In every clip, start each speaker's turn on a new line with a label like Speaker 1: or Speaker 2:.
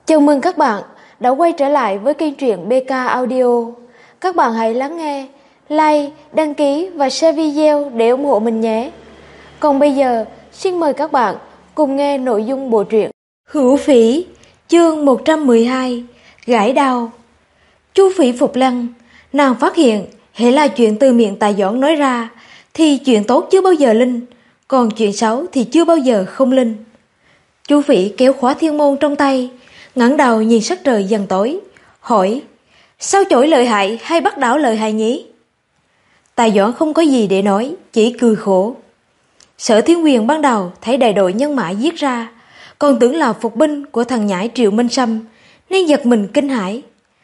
Speaker 1: Chào mừng các bạn đã quay trở lại với kênh truyện BK Audio. Các bạn hãy lắng nghe, like, đăng ký và share video để ủng hộ mình nhé. Còn bây giờ, xin mời các bạn cùng nghe nội dung bộ truyện Hữu Phỉ, chương 112, Gãi đau. Chu Phỉ phục lăng, nàng phát hiện hễ là chuyện từ miệng Tài Doãn nói ra thì chuyện tốt chưa bao giờ linh, còn chuyện xấu thì chưa bao giờ không linh. Chu Phỉ kéo khóa thiên môn trong tay, ngẩng đầu nhìn sắc trời dần tối, hỏi: sao chổi lợi hại hay bắt đảo lợi hại nhỉ? Tài Doãn không có gì để nói, chỉ cười khổ. Sở Thiên Quyền ban đầu thấy đại đội nhân mã giết ra, còn tưởng là phục binh của thằng nhãi Triệu Minh Sâm, nên giật mình kinh hãi.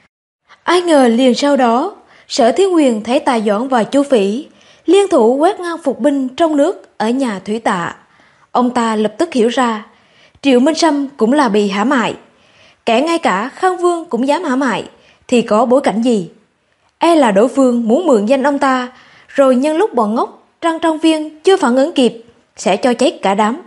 Speaker 1: Ai ngờ liền sau đó, Sở Thiên Quyền thấy Tài Doãn và Chu Phỉ liên thủ quét ngang phục binh trong nước ở nhà Thủy Tạ. Ông ta lập tức hiểu ra, Triệu Minh Sâm cũng là bị hãm hại. Kẻ ngay cả Khang Vương cũng dám hãm hại thì có bối cảnh gì? E là đối phương muốn mượn danh ông ta, rồi nhân lúc bọn ngốc Trăng Trong Viên chưa phản ứng kịp sẽ cho chết cả đám.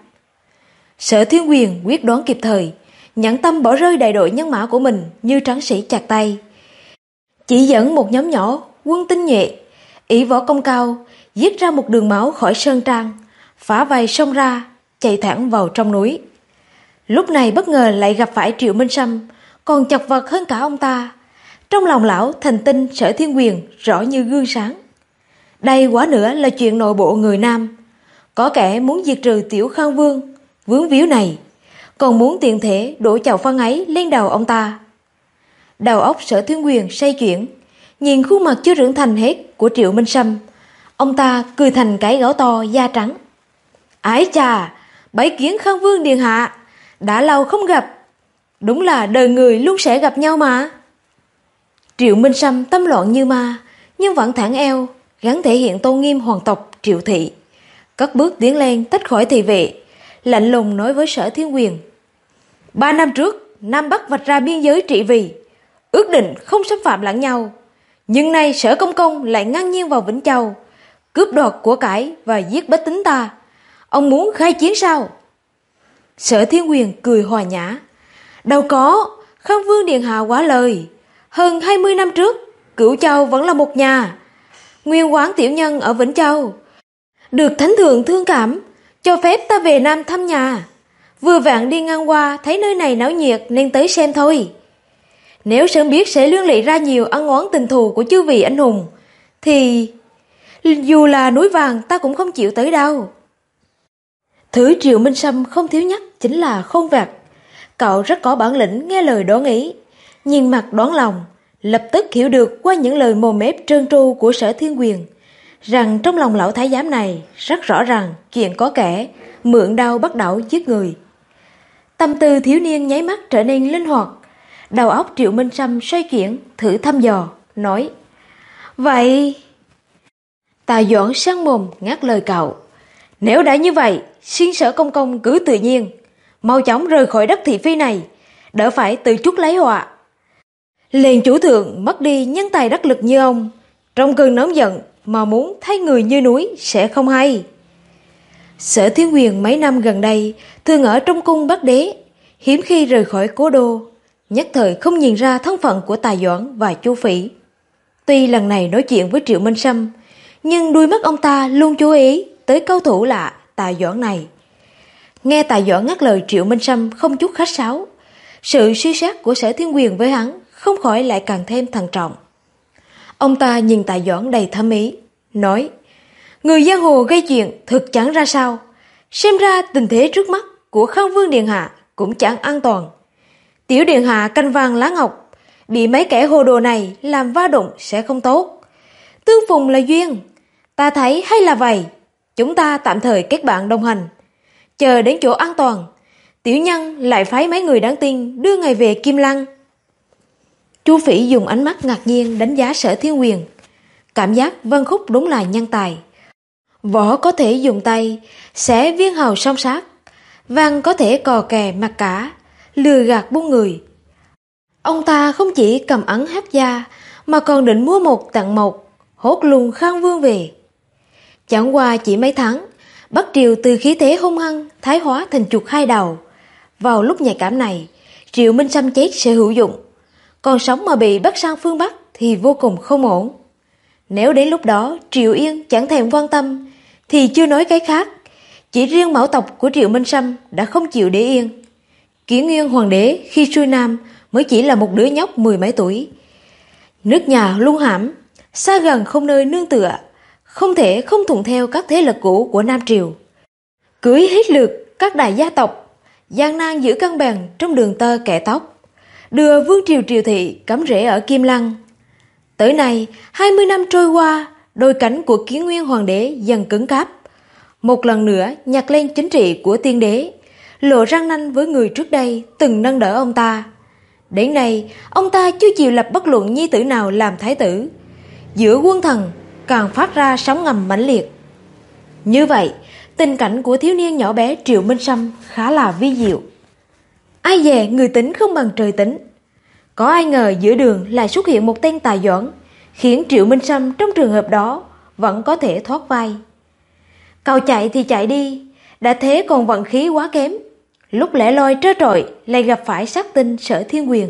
Speaker 1: Sở Thiên Quyền quyết đoán kịp thời, nhẫn tâm bỏ rơi đại đội nhân mã của mình như tráng sĩ chặt tay, chỉ dẫn một nhóm nhỏ quân tinh nhuệ, ỷ võ công cao, giết ra một đường máu khỏi sơn trang, phá vây xông ra, chạy thẳng vào trong núi. Lúc này bất ngờ lại gặp phải Triệu Minh Sâm, còn chật vật hơn cả ông ta. Trong lòng lão thành tinh Sở Thiên Quyền rõ như gương sáng. Đây quá nữa là chuyện nội bộ người Nam. Có kẻ muốn diệt trừ Tiểu Khang Vương vướng víu này, còn muốn tiện thể đổ chậu phân ấy lên đầu ông ta. Đầu óc Sở Thiên Quyền xoay chuyển, nhìn khuôn mặt chưa trưởng thành hết của Triệu Minh Sâm, ông ta cười thành cái gấu to da trắng. Ái chà, bái kiến Khang Vương điện hạ, đã lâu không gặp, đúng là đời người luôn sẽ gặp nhau mà. Triệu Minh Sâm tâm loạn như ma, nhưng vẫn thẳng eo, gắng thể hiện tôn nghiêm hoàng tộc Triệu thị, cất bước tiến lên tách khỏi thị vệ, lạnh lùng nói với Sở Thiên Quyền: 3 năm trước, Nam Bắc vạch ra biên giới trị vì, ước định không xâm phạm lẫn nhau, nhưng nay Sở Công Công lại ngang nhiên vào Vĩnh Châu, cướp đoạt của cải và giết bách tính ta. Ông muốn khai chiến sao? Sở Thiên Quyền cười hòa nhã: đâu có, Khang Vương điện hạ quá lời. Hơn 20 năm trước, Cửu Châu vẫn là một nhà. Nguyên quán tiểu nhân ở Vĩnh Châu được thánh thượng thương cảm, cho phép ta về Nam thăm nhà. Vừa vặn đi ngang qua thấy nơi này náo nhiệt nên tới xem thôi. Nếu sớm biết sẽ liên lụy ra nhiều ân oán tình thù của chư vị anh hùng thì dù là núi vàng ta cũng không chịu tới đâu. Thứ Triệu Minh Sâm không thiếu nhất chính là khôn vặt. Cậu rất có bản lĩnh nghe lời đoán ý, nhìn mặt đoán lòng, lập tức hiểu được qua những lời mồm mép trơn tru của Sở Thiên Quyền rằng trong lòng lão thái giám này rất rõ ràng chuyện có kẻ mượn đao bắt đảo giết người. Tâm tư thiếu niên nháy mắt trở nên linh hoạt, đầu óc Triệu Minh Sâm xoay chuyển thử thăm dò, nói: vậy... Tài Doãn sang mồm ngắt lời cậu: nếu đã như vậy, xin Sở Công Công cứ tự nhiên, mau chóng rời khỏi đất thị phi này, đỡ phải tự chuốc lấy họa. Liền chủ thượng mất đi nhân tài đắc lực như ông, trong cơn nóng giận mà muốn thay người như núi sẽ không hay. Sở Thiên Quyền mấy năm gần đây thường ở trong cung Bắc Đế, hiếm khi rời khỏi cố đô, nhất thời không nhìn ra thân phận của Tài Doãn và Chu Phỉ. Tuy lần này nói chuyện với Triệu Minh Sâm, nhưng đuôi mắt ông ta luôn chú ý tới cao thủ lạ Tài Doãn này. Nghe Tài Doãn ngắt lời Triệu Minh Sâm không chút khách sáo, sự suy xét của Sở Thiên Quyền với hắn không khỏi lại càng thêm thận trọng. Ông ta nhìn Tài Doãn đầy thâm ý, nói: người giang hồ gây chuyện thực chẳng ra sao, xem ra tình thế trước mắt của Khang Vương điện hạ cũng chẳng an toàn. Tiểu điện hạ canh vàng lá ngọc, bị mấy kẻ hồ đồ này làm va đụng sẽ không tốt. Tương phùng là duyên, ta thấy hay là vậy, chúng ta tạm thời kết bạn đồng hành, chờ đến chỗ an toàn, tiểu nhân lại phái mấy người đáng tin đưa ngài về Kim Lăng. Chu Phỉ dùng ánh mắt ngạc nhiên đánh giá Sở Thiên Quyền, cảm giác Vân Khúc đúng là nhân tài. Võ có thể dùng tay xẻ viên hầu song sát, văn có thể cò kè mặc cả, lừa gạt buôn người. Ông ta không chỉ cầm ấn háp gia mà còn định mua một tặng một, hốt luôn Khang Vương về. Chẳng qua chỉ mấy tháng, Bắc Triều từ khí thế hung hăng thái hóa thành chuột hai đầu. Vào lúc nhạy cảm này, Triệu Minh Sâm chết sẽ hữu dụng, còn sống mà bị bắt sang phương Bắc thì vô cùng không ổn. Nếu đến lúc đó Triệu Yên chẳng thèm quan tâm thì chưa nói cái khác, chỉ riêng mẫu tộc của Triệu Minh Sâm đã không chịu để yên. Kiến Nguyên hoàng đế khi xuôi nam mới chỉ là một đứa nhóc 10 mấy tuổi. Nước nhà luân hãm, xa gần không nơi nương tựa, không thể không thuận theo các thế lực cũ của Nam Triều. Cưới hết lượt các đại gia tộc, gian nan giữ cân bằng trong đường tơ kẻ tóc, đưa vương triều Triều Thị cắm rễ ở Kim Lăng. Tới nay, 20 năm trôi qua, đôi cánh của Kiến Nguyên hoàng đế dần cứng cáp. Một lần nữa nhặt lên chính trị của tiên đế, lộ răng nanh với người trước đây từng nâng đỡ ông ta. Đến nay, ông ta chưa chịu lập bất luận nhi tử nào làm thái tử. Giữa quân thần càng phát ra sóng ngầm mãnh liệt. Như vậy, tình cảnh của thiếu niên nhỏ bé Triệu Minh Sâm khá là vi diệu. Ai dè người tính không bằng trời tính. Có ai ngờ giữa đường lại xuất hiện một tên tài giỏi, khiến Triệu Minh Sâm trong trường hợp đó vẫn có thể thoát vai. Cậu chạy thì chạy đi, đã thế còn vận khí quá kém. Lúc lẻ loi trơ trọi lại gặp phải sát tinh Sở Thiên Quyền.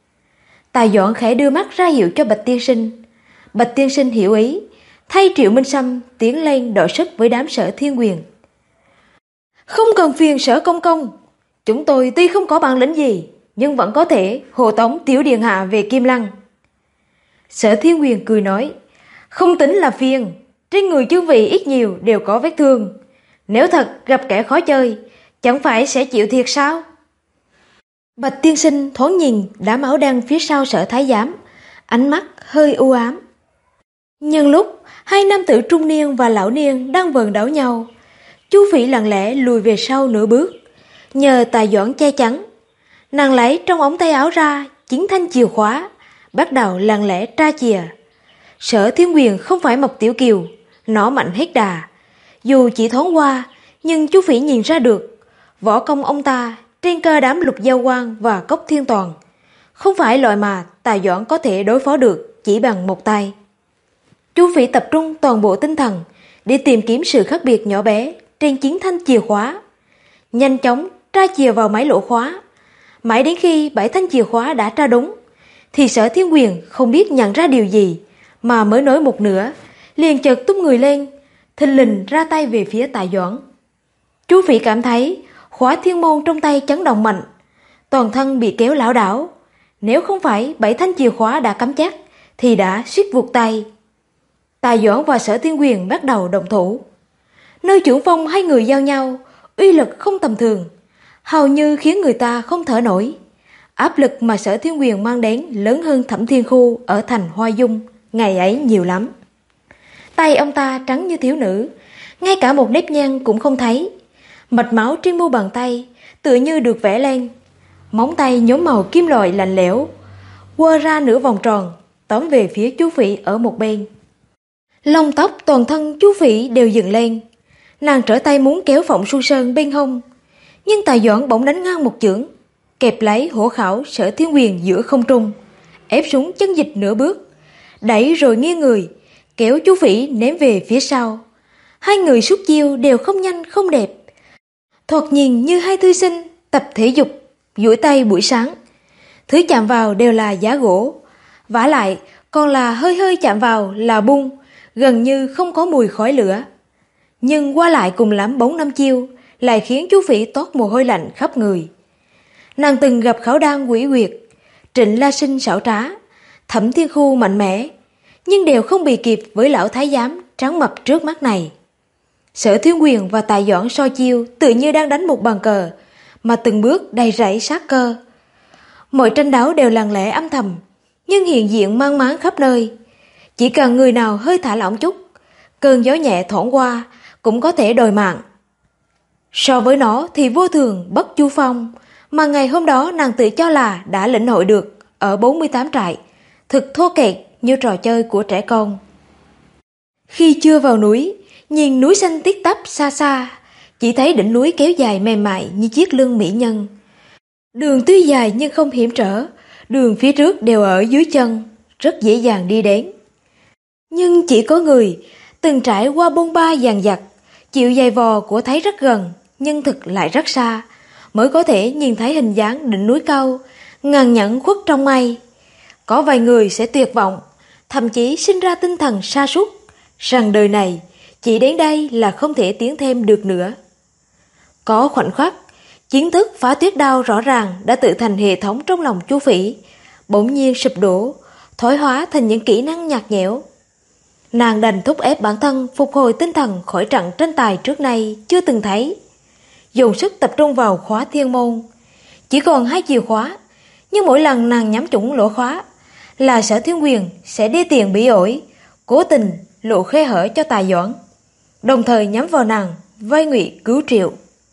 Speaker 1: Tài giỏi khẽ đưa mắt ra hiệu cho Bạch Tiên Sinh. Bạch Tiên Sinh hiểu ý, thay Triệu Minh Sâm tiến lên đội sức với đám Sở Thiên Quyền. Không cần phiền Sở công công, chúng tôi tuy không có bản lĩnh gì, nhưng vẫn có thể hộ tống tiểu điện hạ về Kim Lăng. Sở Thiên Quyền cười nói, không tính là phiền, trên người chư vị ít nhiều đều có vết thương. Nếu thật gặp kẻ khó chơi, chẳng phải sẽ chịu thiệt sao? Bạch Tiên Sinh thoáng nhìn đám áo đen phía sau Sở Thái Giám, ánh mắt hơi u ám. Nhân lúc hai nam tử trung niên và lão niên đang vờn đảo nhau, Chu Phỉ lặng lẽ lùi về sau nửa bước, nhờ Tài Doãn che chắn. Nàng lấy trong ống tay áo ra 9 thanh chìa khóa, bắt đầu lặng lẽ tra chìa. Sở Thiên Quyền không phải Mộc Tiểu Kiều, nó mạnh hết đà. Dù chỉ thoáng qua, nhưng Chu Phỉ nhìn ra được võ công ông ta trên cơ đám Lục Giao Quang và Cốc Thiên Toàn, không phải loại mà Tài Doãn có thể đối phó được chỉ bằng một tay. Chu Phỉ tập trung toàn bộ tinh thần để tìm kiếm sự khác biệt nhỏ bé trên 9 thanh chìa khóa. Nhanh chóng tra chìa vào máy lỗ khóa. Mãi đến khi 7 thanh chìa khóa đã tra đúng, thì Sở Thiên Quyền không biết nhận ra điều gì, mà mới nói một nửa, liền chợt tung người lên, thình lình ra tay về phía Tài Doãn. Chu Phỉ cảm thấy khóa thiên môn trong tay chấn động mạnh, toàn thân bị kéo lảo đảo. Nếu không phải 7 thanh chìa khóa đã cắm chắc, thì đã suýt vụt tay. Tài Doãn và Sở Thiên Quyền bắt đầu động thủ. Nơi trưởng phong hai người giao nhau, uy lực không tầm thường, hầu như khiến người ta không thở nổi. Áp lực mà Sở Thiên Quyền mang đến lớn hơn Thẩm Thiên Khu ở thành Hoa Dung ngày ấy nhiều lắm. Tay ông ta trắng như thiếu nữ, ngay cả một nếp nhăn cũng không thấy. Mạch máu trên mu bàn tay tựa như được vẽ lên. Móng tay nhuốm màu kim loại lạnh lẽo, quơ ra nửa vòng tròn, tóm về phía Chu Phỉ ở một bên. Lông tóc toàn thân Chu Phỉ đều dựng lên. Nàng trở tay muốn kéo Phộng Xuân Sơn bên hông, nhưng Tài Doãn bỗng đánh ngang một chưởng, kẹp lấy hổ khảo Sở Thiên Quyền giữa không trung, ép xuống chân dịch nửa bước, đẩy rồi nghiêng người, kéo Chu Phỉ ném về phía sau. Hai người xuất chiêu đều không nhanh không đẹp, thoạt nhìn như hai thư sinh tập thể dục duỗi tay buổi sáng. Thứ chạm vào đều là giá gỗ, vả lại còn là hơi hơi chạm vào là bung, gần như không có mùi khói lửa. Nhưng qua lại cùng lắm 4-5 chiêu lại khiến Chu Phỉ toát mồ hôi lạnh khắp người. Nàng từng gặp Khảo Đan quỷ quyệt, Trịnh La Sinh xảo trá, Thẩm Thiên Khu mạnh mẽ, nhưng đều không bị kịp với lão thái giám trắng mập trước mắt này. Sở Thiên Quyền và Tài Doãn so chiêu tự như đang đánh một bàn cờ, mà từng bước đầy rẫy sát cơ. Mọi tranh đấu đều lặng lẽ âm thầm, nhưng hiện diện mang máng khắp nơi. Chỉ cần người nào hơi thả lỏng chút, cơn gió nhẹ thoảng qua cũng có thể đòi mạng. So với nó thì vô thường bất chu phong, mà ngày hôm đó nàng tự cho là đã lĩnh hội được ở 48 trại, thực thô kệch như trò chơi của trẻ con. Khi chưa vào núi, nhìn núi xanh tít tắp xa xa, chỉ thấy đỉnh núi kéo dài mềm mại như chiếc lưng mỹ nhân. Đường tuy dài nhưng không hiểm trở, đường phía trước đều ở dưới chân, rất dễ dàng đi đến. Nhưng chỉ có người từng trải qua bôn ba dàn dặt, chịu dày vò của thấy rất gần, nhưng thực lại rất xa. mới có thể nhìn thấy hình dáng đỉnh núi cao, ngàn nhẫn khuất trong mây. Có vài người sẽ tuyệt vọng, thậm chí sinh ra tinh thần sa sút rằng đời này chỉ đến đây là không thể tiến thêm được nữa. Có khoảnh khắc, chiến thức phá tuyết đao rõ ràng đã tự thành hệ thống trong lòng Chu Phỉ, bỗng nhiên sụp đổ, thoái hóa thành những kỹ năng nhạt nhẽo. Nàng đành thúc ép bản thân phục hồi tinh thần khỏi trận tranh tài trước nay chưa từng thấy, dùng sức tập trung vào khóa thiên môn. Chỉ còn 2 chìa khóa, nhưng mỗi lần nàng nhắm trúng lỗ khóa là Sở Thiên Quyền sẽ đê tiền bỉ ổi, cố tình lộ khe hở cho Tài Doãn, đồng thời nhắm vào nàng vay ngụy cứu Triệu.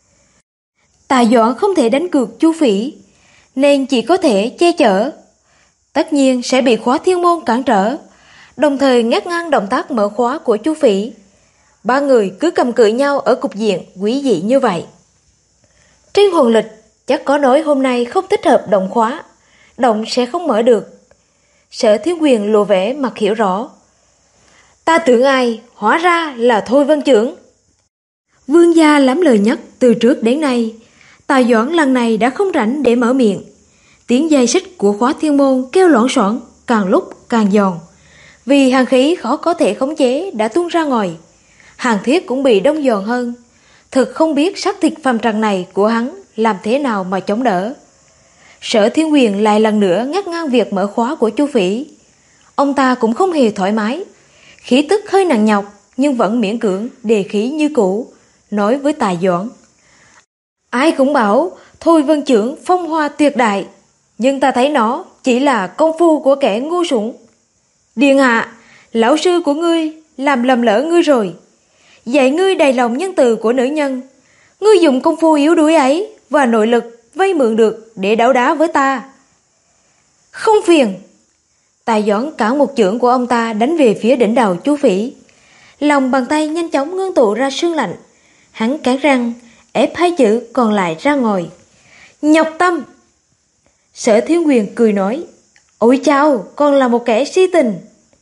Speaker 1: Tài Doãn không thể đánh cược Chu Phỉ, nên chỉ có thể che chở. Tất nhiên sẽ bị khóa thiên môn cản trở, đồng thời ngắt ngang động tác mở khóa của Chu Phỉ. 3 người cứ cầm cự nhau ở cục diện quý dị như vậy. Trên hồn lịch chắc có nói hôm nay không thích hợp động khóa, động sẽ không mở được. Sở Thiên Quyền lộ vẻ mặt hiểu rõ. Ta tưởng ai, hóa ra là Thôi Vân Chưởng. Vương gia lắm lời nhất từ trước đến nay. Tài Doãn lần này đã không rảnh để mở miệng. Tiếng dây xích của khóa thiên môn kêu loảng xoảng, càng lúc càng giòn. Vì hàn khí khó có thể khống chế đã tuôn ra ngoài, hàn thiết cũng bị đông giòn hơn. Thực không biết xác thịt phàm trần này của hắn làm thế nào mà chống đỡ. Sở Thiên Quyền lại lần nữa ngắt ngang việc mở khóa của Chu Phỉ. Ông ta cũng không hề thoải mái, khí tức hơi nặng nhọc nhưng vẫn miễn cưỡng đề khí như cũ, nói với Tài Doãn: ai cũng bảo Thôi Vân Chưởng phong hoa tuyệt đại, nhưng ta thấy nó chỉ là công phu của kẻ ngu xuẩn. Điện hạ, lão sư của ngươi làm lầm lỡ ngươi rồi, dạy ngươi đầy lòng nhân từ của nữ nhân. Ngươi dùng công phu yếu đuối ấy và nội lực vay mượn được để đấu đá với ta. Không phiền. Tài Doãn cản một chưởng của ông ta đánh về phía đỉnh đầu Chu Phỉ. Lòng bàn tay nhanh chóng ngưng tụ ra sương lạnh. Hắn cắn răng ép 2 chữ còn lại ra ngoài: Nhọc tâm. Sở Thiên Quyền cười nói: ôi chao, còn là một kẻ si tình.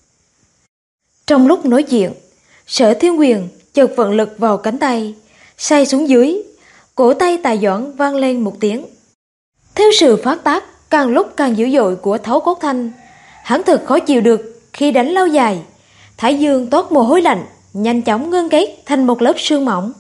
Speaker 1: Trong lúc nói chuyện, Sở Thiên Quyền chợt vận lực vào cánh tay, xoay xuống dưới, cổ tay Tài Doãn vang lên một tiếng. Theo sự phát tác càng lúc càng dữ dội của Thấu Cốt Thanh, hắn thật khó chịu được khi đánh lâu dài. Thái dương toát mồ hôi lạnh, nhanh chóng ngưng kết thành một lớp sương mỏng.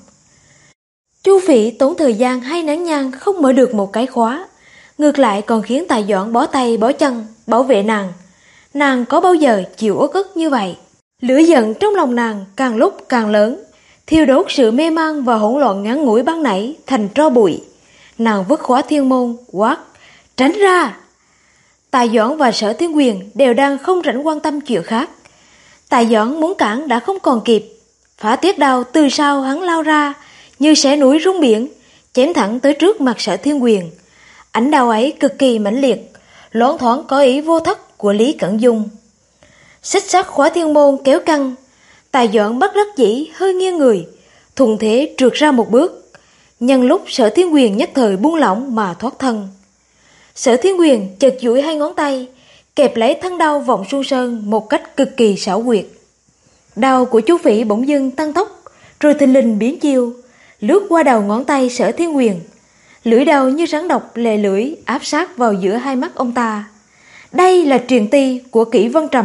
Speaker 1: Chu Phỉ tốn thời gian 2 nén nhang không mở được một cái khóa, ngược lại còn khiến Tài Doãn bó tay bó chân bảo vệ nàng. Nàng có bao giờ chịu uất ức như vậy? Lửa giận trong lòng nàng càng lúc càng lớn, thiêu đốt sự mê man và hỗn loạn ngắn ngủi ban nãy thành tro bụi. Nàng vứt khóa thiên môn, quát: tránh ra! Tài Doãn và Sở Thiên Quyền đều đang không rảnh quan tâm chuyện khác. Tài Doãn muốn cản đã không còn kịp. Phá tuyết đao từ sau hắn lao ra như xé núi rung biển, chém thẳng tới trước mặt Sở Thiên Quyền. Ánh đao ấy cực kỳ mãnh liệt, loáng thoáng có ý vô thất của Lý Cẩn Dung. Xích sắt khóa thiên môn kéo căng, Tài Doãn bất đắc dĩ hơi nghiêng người, thuận thế trượt ra một bước. Nhân lúc Sở Thiên Quyền nhất thời buông lỏng mà thoát thân. Sở Thiên Quyền chợt duỗi 2 ngón tay, kẹp lấy thân đao vọng xuân sơn một cách cực kỳ xảo quyệt. Đao của Chu Phỉ bỗng dưng tăng tốc, rồi thình lình biến chiêu, lướt qua đầu ngón tay Sở Thiên Quyền. Lưỡi đao như rắn độc lè lưỡi áp sát vào giữa 2 mắt ông ta. Đây là truyền ti của Kỷ Vân Trầm.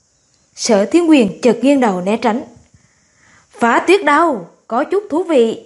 Speaker 1: Sở Thiên Quyền chợt nghiêng đầu né tránh. Phá tuyết đao có chút thú vị.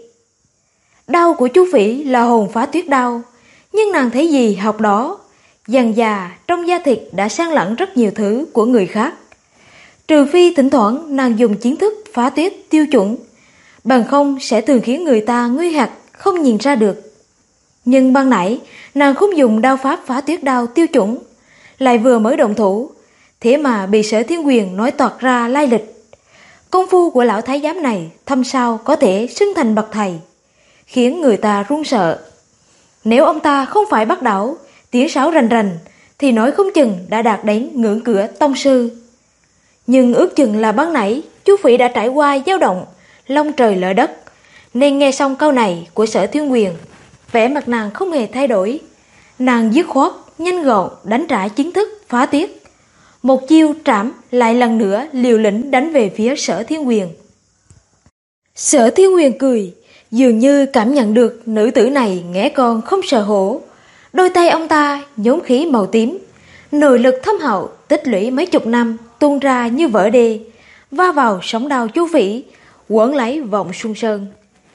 Speaker 1: Đao của Chu Phỉ là hồn phá tuyết đao, nhưng nàng thấy gì học đó. Dần dà trong da thịt đã san lẫn rất nhiều thứ của người khác. Trừ phi thỉnh thoảng nàng dùng chiến thức phá tuyết tiêu chuẩn, bằng không sẽ thường khiến người ta nguy hoặc không nhìn ra được. Nhưng ban nãy nàng không dùng đao pháp phá tuyết đao tiêu chuẩn, lại vừa mới động thủ, thế mà bị Sở Thiên Quyền nói toạc ra lai lịch. Công phu của lão thái giám này thâm sao có thể xưng thành bậc thầy, khiến người ta run sợ. Nếu ông ta không phải bắt đảo, tiếng sáo rành rành, thì nói không chừng đã đạt đến ngưỡng cửa tông sư. Nhưng ước chừng là ban nãy Chu Phỉ đã trải qua dao động long trời lở đất, nên nghe xong câu này của Sở Thiên Quyền, vẻ mặt nàng không hề thay đổi. Nàng dứt khoát nhanh gọn đánh trả chiến thức phá tuyết, một chiêu trảm lại lần nữa liều lĩnh đánh về phía Sở Thiên Quyền. Sở Thiên Quyền cười, Dường như cảm nhận được nữ tử này nghé con không sợ hổ. Đôi tay ông ta nhốn khí màu tím, nội lực thâm hậu tích lũy mấy chục năm tuôn ra như vỡ đê, va vào sóng đao Chu Phỉ, quấn lấy Vọng Xuân Sơn.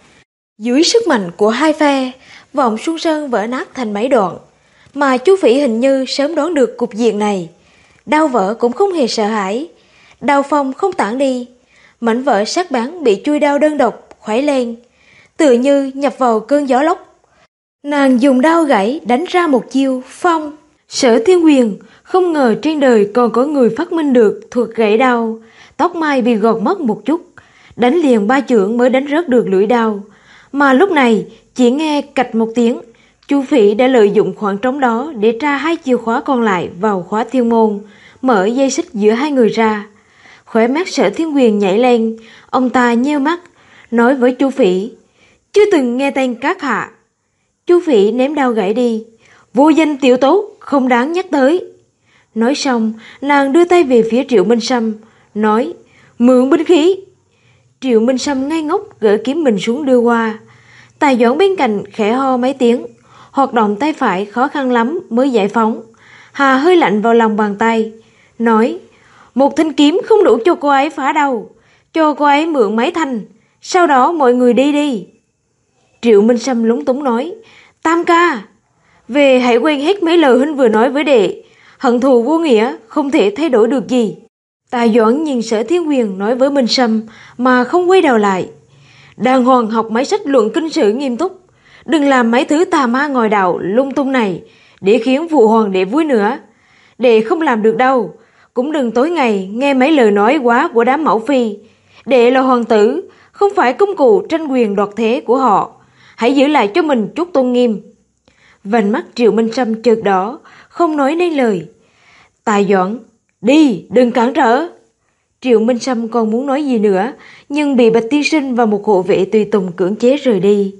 Speaker 1: Dưới sức mạnh của hai phe, Vọng Xuân Sơn vỡ nát thành mấy đoạn, mà Chu Phỉ hình như sớm đoán được cục diện này. Đao vỡ cũng không hề sợ hãi, đao phong không tản đi, mảnh vỡ sắc bén bị chui đao đơn độc khuấy lên, tựa như nhập vào cơn gió lốc. Nàng dùng đao gãy đánh ra một chiêu phong. Sở Thiên Huyền không ngờ trên đời còn có người phát minh được thuật gãy đao. Tóc mai bị gọt mất một chút, đánh liền 3 chưởng mới đánh rớt được lưỡi đao. Mà lúc này chỉ nghe cạch một tiếng, Chu Phỉ đã lợi dụng khoảng trống đó để tra 2 chìa khóa còn lại vào khóa thiên môn, mở dây xích giữa hai người ra. Khóe mắt Sở Thiên Huyền nhảy lên, ông ta nheo mắt, nói với Chu Phỉ: "Chưa từng nghe tên các hạ." Chu Phỉ ném đao gãy đi: "Vô danh tiểu tốt, không đáng nhắc tới." Nói xong, nàng đưa tay về phía Triệu Minh Sâm, nói: "Mượn binh khí." Triệu Minh Sâm ngây ngốc gỡ kiếm mình xuống đưa qua. Tài Doãn bên cạnh khẽ ho mấy tiếng, hoạt động tay phải khó khăn lắm mới giải phóng. Hà hơi lạnh vào lòng bàn tay, nói: "Một thanh kiếm không đủ cho cô ấy phá đâu, cho cô ấy mượn mấy thanh, sau đó mọi người đi đi." Triệu Minh Sâm lúng túng nói: "Tam ca, về hãy quên hết mấy lời huynh vừa nói với đệ, hận thù vô nghĩa không thể thay đổi được gì." Tài Doãn nhìn Sở Thiên Huyền nói với Minh Sâm mà không quay đầu lại: "Đàng hoàng học mấy sách luận kinh sử nghiêm túc, đừng làm mấy thứ tà ma ngòi đạo lung tung này để khiến phụ hoàng đệ vui nữa. Đệ không làm được đâu, cũng đừng tối ngày nghe mấy lời nói quá của đám mẫu phi. Đệ là hoàng tử, không phải công cụ tranh quyền đoạt thế của họ, hãy giữ lại cho mình chút tôn nghiêm." Vành mắt Triệu Minh Sâm chợt đỏ, không nói nên lời. Tài Doãn: "Đi, đừng cản trở." Triệu Minh Sâm còn muốn nói gì nữa, nhưng bị Bạch Tiên Sinh và một hộ vệ tùy tùng cưỡng chế rời đi.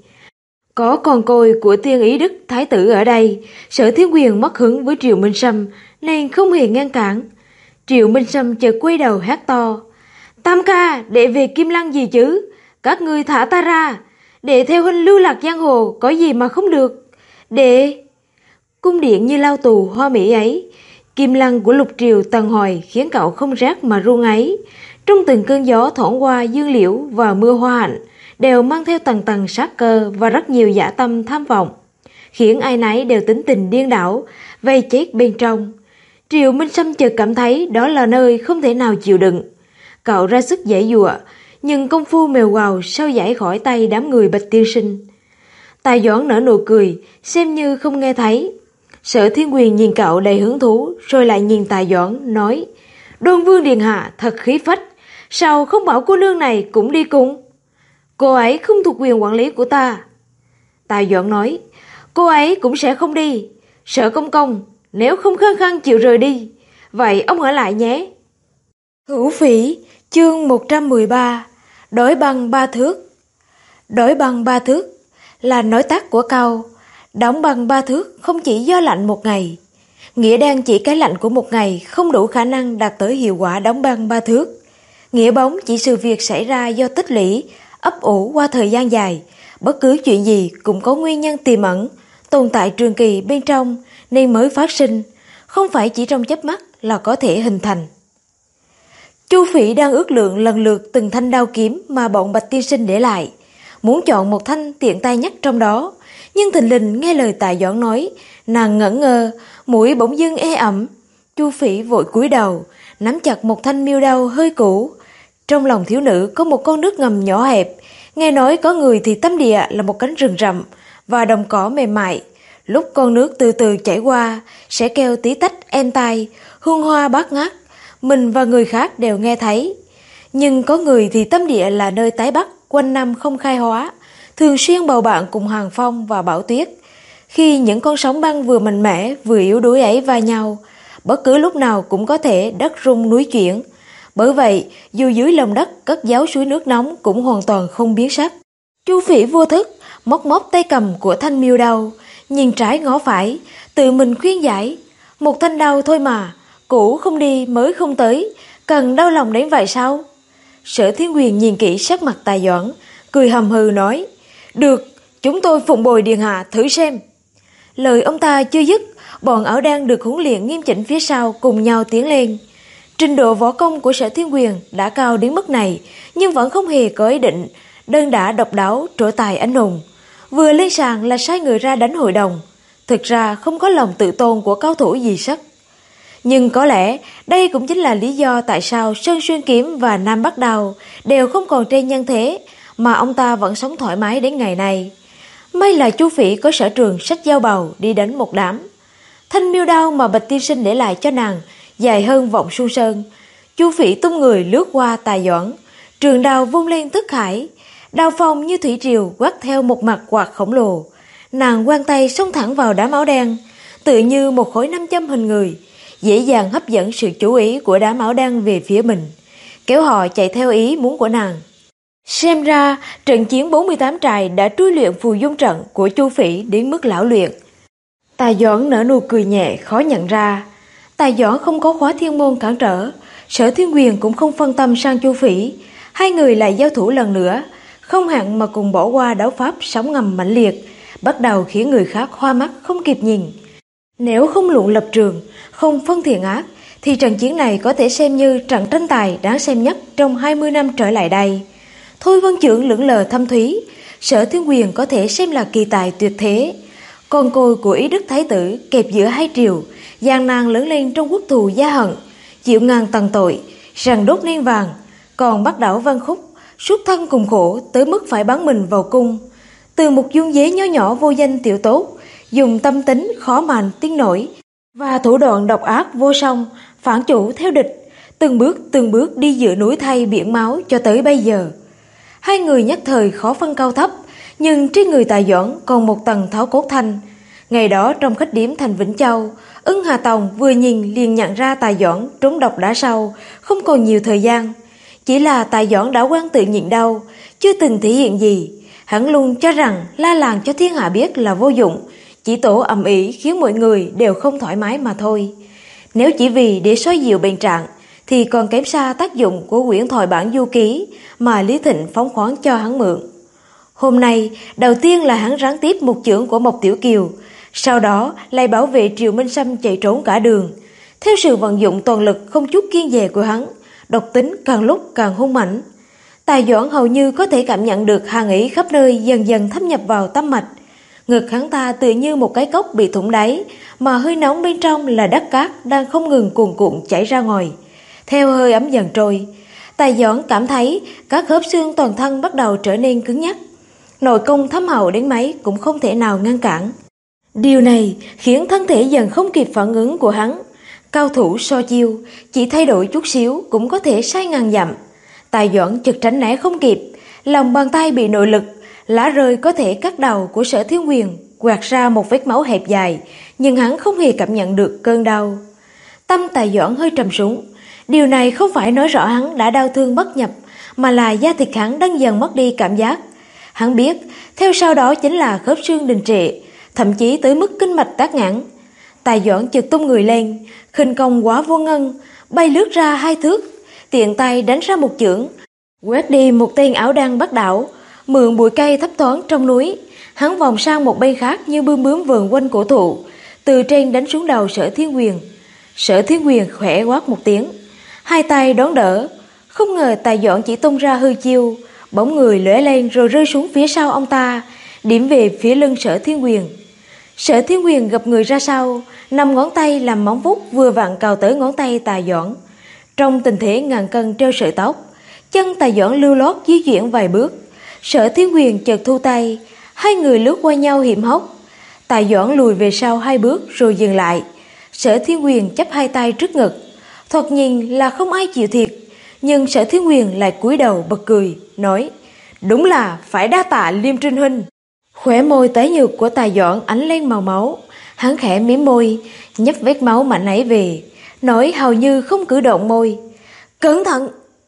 Speaker 1: Có con côi của Tiên Ý Đức Thái tử ở đây, Sở Thiên Huyền mất hứng với Triệu Minh Sâm nên không hề ngăn cản. Triệu Minh Sâm chợt quay đầu hét to: "Tam ca, đệ về Kim Lăng gì chứ? Các ngươi thả ta ra, đệ theo huynh lưu lạc giang hồ có gì mà không được. Đệ..." Cung điện như lao tù hoa mỹ ấy, Kim Lăng của Lục Triều Tần Hoài khiến cậu không rét mà run ấy. Trong từng cơn gió thoảng qua dương liễu và mưa hoa hạnh đều mang theo tầng tầng sát cơ và rất nhiều dã tâm tham vọng, khiến ai nấy đều tính tình điên đảo, vây chết bên trong. Triệu Minh Sâm chợt cảm thấy đó là nơi không thể nào chịu đựng. Cậu ra sức giãy giụa, nhưng công phu mèo quào sao giải khỏi tay đám người Bạch Tiên Sinh. Tài Doãn nở nụ cười, xem như không nghe thấy. Sở Thiên Huyền nhìn cậu đầy hứng thú, rồi lại nhìn Tài Doãn, nói: "Đôn vương điện hạ thật khí phách, sao không bảo cô nương này cũng đi cùng? Cô ấy không thuộc quyền quản lý của ta." Tài Doãn nói: "Cô ấy cũng sẽ không đi. Sở công công, nếu không khăng khăng chịu rời đi, vậy ông ở lại nhé." Hữu Phỉ, chương 113, Đói bằng 3 thước. Đói bằng 3 thước là nói tắt của câu đóng bằng 3 thước không chỉ do lạnh một ngày. Nghĩa đen chỉ cái lạnh của một ngày không đủ khả năng đạt tới hiệu quả đóng băng 3 thước. Nghĩa bóng chỉ sự việc xảy ra do tích lũy, ấp ủ qua thời gian dài. Bất cứ chuyện gì cũng có nguyên nhân tiềm ẩn, tồn tại trường kỳ bên trong nên mới phát sinh, không phải chỉ trong chớp mắt là có thể hình thành. Chu Phỉ đang ước lượng lần lượt từng thanh đao kiếm mà bọn Bạch Tiên Sinh để lại, muốn chọn một thanh tiện tay nhất trong đó, nhưng thình lình nghe lời Tài Doãn nói, nàng ngẩn ngơ, mũi bỗng dưng ê ẩm. Chu Phỉ vội cúi đầu, nắm chặt một thanh miêu đao hơi cũ. Trong lòng thiếu nữ có một con nước ngầm nhỏ hẹp, nghe nói có người thì tâm địa là một cánh rừng rậm và đồng cỏ mềm mại. Lúc con nước từ từ chảy qua, sẽ kêu tí tách êm tai, hương hoa bát ngát, mình và người khác đều nghe thấy. Nhưng có người thì tâm địa là nơi tái bắc, quanh năm không khai hóa, thường xuyên bầu bạn cùng hàng phong và bão tuyết. Khi những con sóng băng vừa mạnh mẽ vừa yếu đuối ấy va nhau, bất cứ lúc nào cũng có thể đất rung núi chuyển. Bởi vậy, dù dưới lòng đất cất giấu suối nước nóng cũng hoàn toàn không biến sắc. Chu Phỉ vô thức móc móc tay cầm của thanh miêu đao, nhìn trái ngó phải, tự mình khuyên giải: một thanh đao thôi mà, cũ không đi mới không tới, cần đau lòng đến vậy sao? Sở Thiên Huyền nhìn kỹ sắc mặt Tài Doãn, cười hầm hừ nói: Được, chúng tôi phụng bồi điện hạ thử xem. Lời ông ta chưa dứt, bọn áo đen được huấn luyện nghiêm chỉnh phía sau cùng nhau tiến lên. Trình độ võ công của Sở Thiên Quyền đã cao đến mức này, nhưng vẫn không hề có ý định đơn đả độc đáo trổ tài anh hùng. Vừa lên sàn là sai người ra đánh hội đồng. Thực ra không có lòng tự tôn của cao thủ gì sắc. Nhưng có lẽ đây cũng chính là lý do tại sao Sơn Xuyên Kiếm và Nam Bắc Đao đều không còn trên nhân thế, mà ông ta vẫn sống thoải mái đến ngày nay. May là Chu Phỉ có sở trường sách dao bầu đi đánh một đám. Thanh miêu đao mà Bạch tiên sinh để lại cho nàng dài hơn vọng xuân sơn. Chu Phỉ tung người lướt qua Tài Doãn, trường đao vung lên thức hải, đao phong như thủy triều quát theo một mặt quạt khổng lồ. Nàng quang tay xông thẳng vào đám áo đen, tự như một khối nam châm hình người, dễ dàng hấp dẫn sự chú ý của đám áo đen về phía mình, kéo họ chạy theo ý muốn của nàng. Xem ra trận chiến 48 trài đã trui luyện phù dung trận của Chu Phỉ đến mức lão luyện. Tài Doãn nở nụ cười nhẹ khó nhận ra. Tài Doãn không có khóa thiên môn cản trở, Sở Thiên Quyền cũng không phân tâm sang Chu Phỉ. Hai người lại giao thủ lần nữa, không hẳn mà cùng bỏ qua đấu pháp sóng ngầm mãnh liệt, bắt đầu khiến người khác hoa mắt không kịp nhìn. Nếu không luận lập trường, không phân thiện ác, thì trận chiến này có thể xem như trận tranh tài đáng xem nhất trong 20 năm trở lại đây. Thôi Vân Chưởng lững lờ thâm thúy, Sở Thiên Quyền có thể xem là kỳ tài tuyệt thế. Con côi của Ý Đức Thái Tử kẹp giữa hai triều, gian nan lớn lên trong quốc thù gia hận, chịu ngàn tầng tội, ràng đốt nên vàng. Còn Bắc Đảo Văn Khúc, xuất thân cùng khổ tới mức phải bán mình vào cung. Từ một dung dế nhỏ nhỏ vô danh tiểu tốt, dùng tâm tính khó màn tiếng nổi và thủ đoạn độc ác vô song, phản chủ theo địch, từng bước đi giữa núi thay biển máu cho tới bây giờ. Hai người nhất thời khó phân cao thấp, nhưng trên người Tài Doãn còn một tầng tháo cốt thanh. Ngày đó trong khách điếm thành Vĩnh Châu, Ưng Hà Tòng vừa nhìn liền nhận ra Tài Doãn trúng độc đã sâu, không còn nhiều thời gian. Chỉ là Tài Doãn đã quen tự nhịn đau, chưa từng thể hiện gì. Hắn luôn cho rằng la làng cho thiên hạ biết là vô dụng, chỉ tổ ầm ĩ khiến mọi người đều không thoải mái mà thôi. Nếu chỉ vì để xoa dịu bệnh trạng, thì còn kém xa tác dụng của quyển thoại bản du ký mà Lý Thịnh phóng khoáng cho hắn mượn. Hôm nay, đầu tiên là hắn ráng tiếp một chưởng của Mộc Tiểu Kiều, sau đó lại bảo vệ Triệu Minh Sâm chạy trốn cả đường. Theo sự vận dụng toàn lực không chút kiêng dè của hắn, độc tính càng lúc càng hung mãnh. Tài Doãn hầu như có thể cảm nhận được hàn ý khắp nơi dần dần thâm nhập vào tâm mạch. Ngực hắn ta tựa như một cái cốc bị thủng đáy, mà hơi nóng bên trong là đất cát đang không ngừng cuồn cuộn chảy ra ngoài. Theo hơi ấm dần trôi, Tài Doãn cảm thấy các khớp xương toàn thân bắt đầu trở nên cứng nhắc. Nội công thâm hậu đến mấy cũng không thể nào ngăn cản. Điều này khiến thân thể dần không kịp phản ứng của hắn. Cao thủ so chiêu, chỉ thay đổi chút xíu cũng có thể sai ngàn dặm. Tài Doãn chợt tránh né không kịp, lòng bàn tay bị nội lực, lá rơi có thể cắt đầu của Sở Thiên Quyền, quạt ra một vết máu hẹp dài, nhưng hắn không hề cảm nhận được cơn đau. Tâm Tài Doãn hơi trầm xuống. Điều này không phải nói rõ hắn đã đau thương bất nhập, mà là da thịt hắn đang dần mất đi cảm giác. Hắn biết, theo sau đó chính là khớp xương đình trệ, thậm chí tới mức kinh mạch tắc nghẽn. Tài Doãn chợt tung người lên, khinh công quá vô ngân, bay lướt ra 2 thước, tiện tay đánh ra một chưởng, quét đi một tên áo đen Bắc Đảo. Mượn bụi cây thấp thoáng trong núi, hắn vòng sang một bên khác như bướm bướm vờn quanh cổ thụ, từ trên đánh xuống đầu Sở Thiên Quyền. Sở Thiên Quyền khẽ quát một tiếng, hai tay đón đỡ. Không ngờ Tài Doãn chỉ tung ra hư chiêu, bóng người lóe lên rồi rơi xuống phía sau ông ta, điểm về phía lưng Sở Thiên Quyền. Sở Thiên Quyền gập người ra sau, 5 ngón tay làm móng vuốt vừa vặn cào tới ngón tay Tài Doãn. Trong tình thế ngàn cân treo sợi tóc, chân Tài Doãn lưu lót di chuyển vài bước. Sở Thiên Quyền chợt thu tay, hai người lướt qua nhau hiểm hóc. Tài Doãn lùi về sau 2 bước rồi dừng lại. Sở Thiên Quyền chắp hai tay trước ngực, thoạt nhìn là không ai chịu thiệt, nhưng Sở Thiên Quyền lại cúi đầu bật cười, nói: "Đúng là phải đa tạ Liêm Trinh huynh." Khóe môi tái nhợt của Tài Doãn ánh lên màu máu, hắn khẽ mím môi, nhấp vết máu mạnh ấy về, nói hầu như không cử động môi: "Cẩn thận!"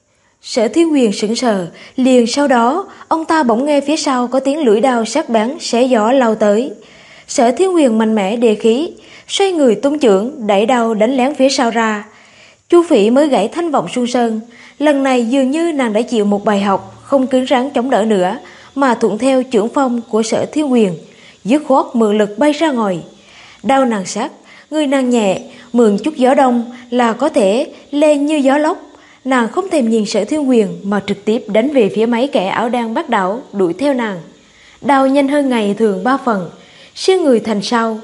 Speaker 1: Sở Thiên Quyền sững sờ, liền sau đó ông ta bỗng nghe phía sau có tiếng lưỡi đao sắc bén xé gió lao tới. Sở Thiên Quyền mạnh mẽ đề khí, xoay người tung chưởng đẩy đao đánh lén phía sau ra. Chu Phỉ mới gãy thanh vọng xuân sơn, lần này dường như nàng đã chịu một bài học, không cứng rắn chống đỡ nữa, mà thuận theo chưởng phong của Sở Thiên Quyền, dứt khoát mượn lực bay ra ngoài. Đao nàng sắc, người nàng nhẹ, mượn chút gió đông là có thể lên như gió lốc. Nàng không thèm nhìn Sở Thiên Quyền mà trực tiếp đánh về phía mấy kẻ áo đen bắt đảo đuổi theo nàng. Đao nhanh hơn ngày thường 3 phần, siêu người thành sau.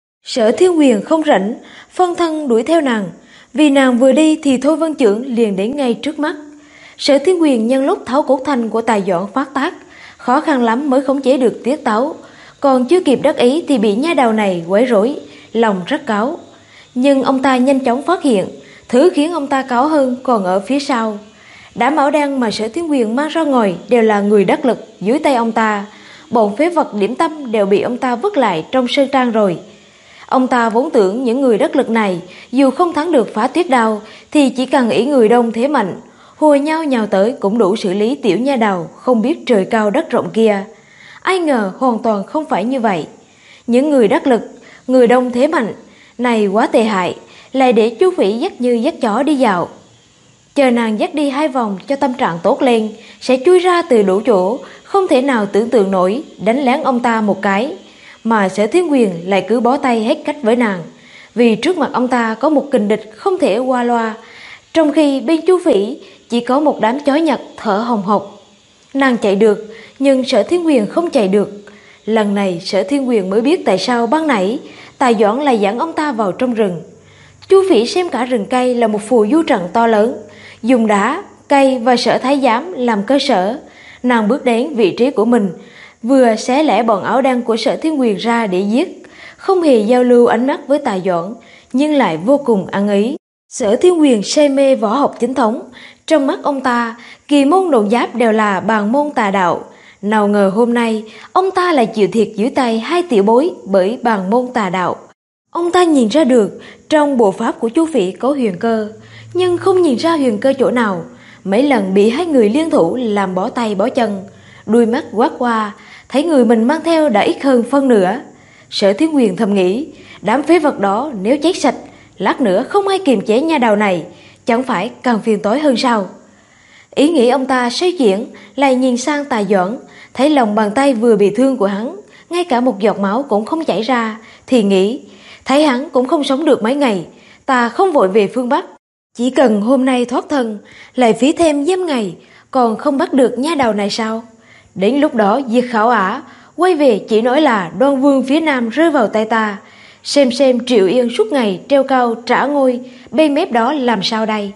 Speaker 1: Sở Thiên Quyền không rảnh phân thân đuổi theo nàng, vì nàng vừa đi thì Thôi Vân Chưởng liền đến ngay trước mắt. Sở Thiên Quyền nhân lúc tháo cốt thanh của Tài Doãn phát tác, khó khăn lắm mới khống chế được tiết tấu, còn chưa kịp đắc ý thì bị nha đầu này quấy rối, lòng rất cáu. Nhưng ông ta nhanh chóng phát hiện, thứ khiến ông ta cáu hơn còn ở phía sau. Đám áo đen mà Sở Thiên Quyền mang ra ngoài đều là người đắc lực dưới tay ông ta. Bọn phế vật điểm tâm đều bị ông ta vứt lại trong sơn trang rồi. Ông ta vốn tưởng những người đắc lực này dù không thắng được Phá Tuyết Đao thì chỉ cần ỷ người đông thế mạnh, hùa nhau nhào tới cũng đủ xử lý tiểu nha đầu không biết trời cao đất rộng kia. Ai ngờ hoàn toàn không phải như vậy. Những người đắc lực, người đông thế mạnh này quá tệ hại, lại để Chu Phỉ dắt như dắt chó đi dạo. Chờ nàng dắt đi 2 vòng cho tâm trạng tốt lên, sẽ chui ra từ đủ chỗ, không thể nào tưởng tượng nổi đánh lén ông ta một cái. Mà Sở Thiên Quyền lại cứ bó tay hết cách với nàng, vì trước mặt ông ta có một kình địch không thể qua loa, trong khi bên Chu Phỉ chỉ có một đám chó Nhật thở hồng hộc. Nàng chạy được, nhưng Sở Thiên Quyền không chạy được. Lần này Sở Thiên Quyền mới biết tại sao ban nãy Tài Doãn lại dẫn ông ta vào trong rừng. Chu Phỉ xem cả rừng cây là một phù du trận to lớn, dùng đá, cây và Sở Thái Giám làm cơ sở. Nàng bước đến vị trí của mình, vừa xé lẻ bọn áo đen của Sở Thiên Quyền ra để giết, không hề giao lưu ánh mắt với Tài Doãn, nhưng lại vô cùng ăn ý. Sở Thiên Quyền say mê võ học chính thống, trong mắt ông ta, kỳ môn độn giáp đều là bàn môn tà đạo. Nào ngờ hôm nay, ông ta lại chịu thiệt dưới tay 2 tiểu bối bởi bàn môn tà đạo. Ông ta nhìn ra được trong bộ pháp của Chu Phỉ có huyền cơ, nhưng không nhìn ra huyền cơ chỗ nào. Mấy lần bị 2 người liên thủ làm bó tay bó chân, đuôi mắt quát qua, thấy người mình mang theo đã ít hơn phân nửa. Sở Thiên Quyền thầm nghĩ, đám phế vật đó nếu chết sạch, lát nữa không ai kiềm chế nha đầu này, chẳng phải càng phiền toái hơn sao? Ý nghĩ ông ta xoay chuyển, lại nhìn sang Tài Doãn, thấy lòng bàn tay vừa bị thương của hắn, ngay cả một giọt máu cũng không chảy ra, thì nghĩ, thấy hắn cũng không sống được mấy ngày, ta không vội về phương Bắc, chỉ cần hôm nay thoát thân, lại phí thêm dăm ngày, còn không bắt được nha đầu này sao? Đến lúc đó diệt Khảo Ả, quay về chỉ nói là Đoan Vương phía Nam rơi vào tay ta, xem Triệu Yên suốt ngày treo cao trả ngôi bên mép đó làm sao đây?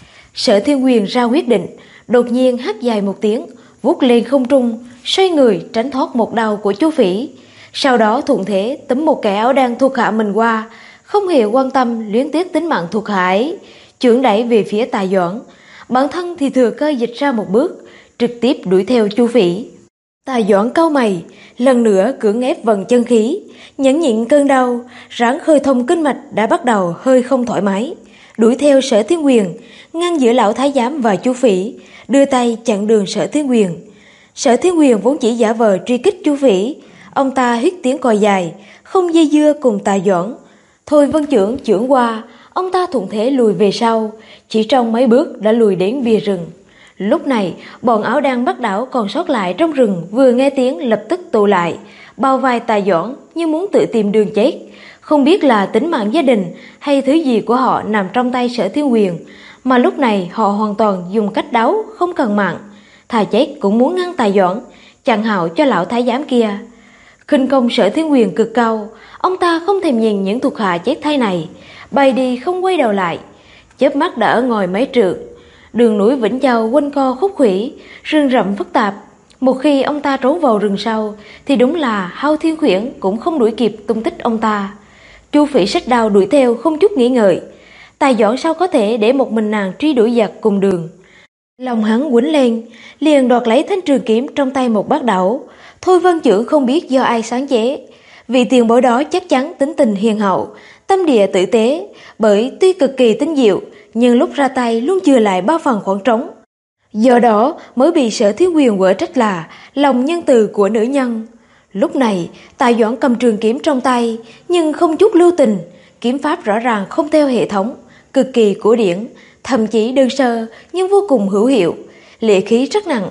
Speaker 1: Sở Thiên Quyền ra quyết định, đột nhiên hắt dài một tiếng, vút lên không trung, xoay người tránh thoát một đao của Chu Phỉ, sau đó thuận thế túm một kẻ áo đen thuộc hạ mình qua, không hề quan tâm luyến tiếc tính mạng thuộc hạ ấy, chưởng đẩy về phía Tài Doãn, bản thân thì thừa cơ dịch ra một bước, trực tiếp đuổi theo Chu Phỉ. Tài Doãn cau mày, lần nữa cưỡng ép vận chân khí, nhẫn nhịn cơn đau, ráng khơi thông kinh mạch đã bắt đầu hơi không thoải mái, đuổi theo Sở Thiên Quyền, ngăn giữa lão thái giám và Chu Phỉ, đưa tay chặn đường Sở Thiên Quyền. Sở Thiên Quyền vốn chỉ giả vờ truy kích Chu Phỉ, ông ta hít tiếng còi dài, không dây dưa cùng Tài Doãn. Thôi Vân Chưởng chưởng qua, ông ta thuận thế lùi về sau, chỉ trong mấy bước đã lùi đến bìa rừng. Lúc này, bọn áo đen bắt đảo còn sót lại trong rừng vừa nghe tiếng lập tức tụ lại, bao vai Tài Doãn như muốn tự tìm đường chết. Không biết là tính mạng gia đình hay thứ gì của họ nằm trong tay Sở Thiên Quyền, mà lúc này họ hoàn toàn dùng cách đấu không cần mạng, thà chết cũng muốn ngăn Tài Doãn, chặn hạo cho lão thái giám kia. Khinh công Sở Thiên Quyền cực cao, ông ta không thèm nhìn những thuộc hạ chết thay này, bay đi không quay đầu lại, chớp mắt đã ở ngoài mấy trượng. Đường núi Vĩnh Châu quanh co khúc khuỷu, rừng rậm phức tạp. Một khi ông ta trốn vào rừng sâu thì đúng là Hao Thiên Khuyển cũng không đuổi kịp tung tích ông ta. Chu Phỉ xách đao đuổi theo không chút nghĩ ngợi. Tài Doãn sao có thể để một mình nàng truy đuổi giặc cùng đường? Lòng hắn quýnh lên, liền đoạt lấy thanh trường kiếm trong tay một bác đẩu. Thôi Vân Chưởng không biết do ai sáng chế, vị tiền bối đó chắc chắn tính tình hiền hậu, tâm địa tử tế, bởi tuy cực kỳ tinh diệu nhưng lúc ra tay luôn chừa lại 3 phần khoảng trống. Do đó mới bị Sở Thiên Quyền quở trách là lòng nhân từ của nữ nhân. Lúc này Tài Doãn cầm trường kiếm trong tay, nhưng không chút lưu tình, kiếm pháp rõ ràng không theo hệ thống, cực kỳ cổ điển, thậm chí đơn sơ nhưng vô cùng hữu hiệu, lệ khí rất nặng,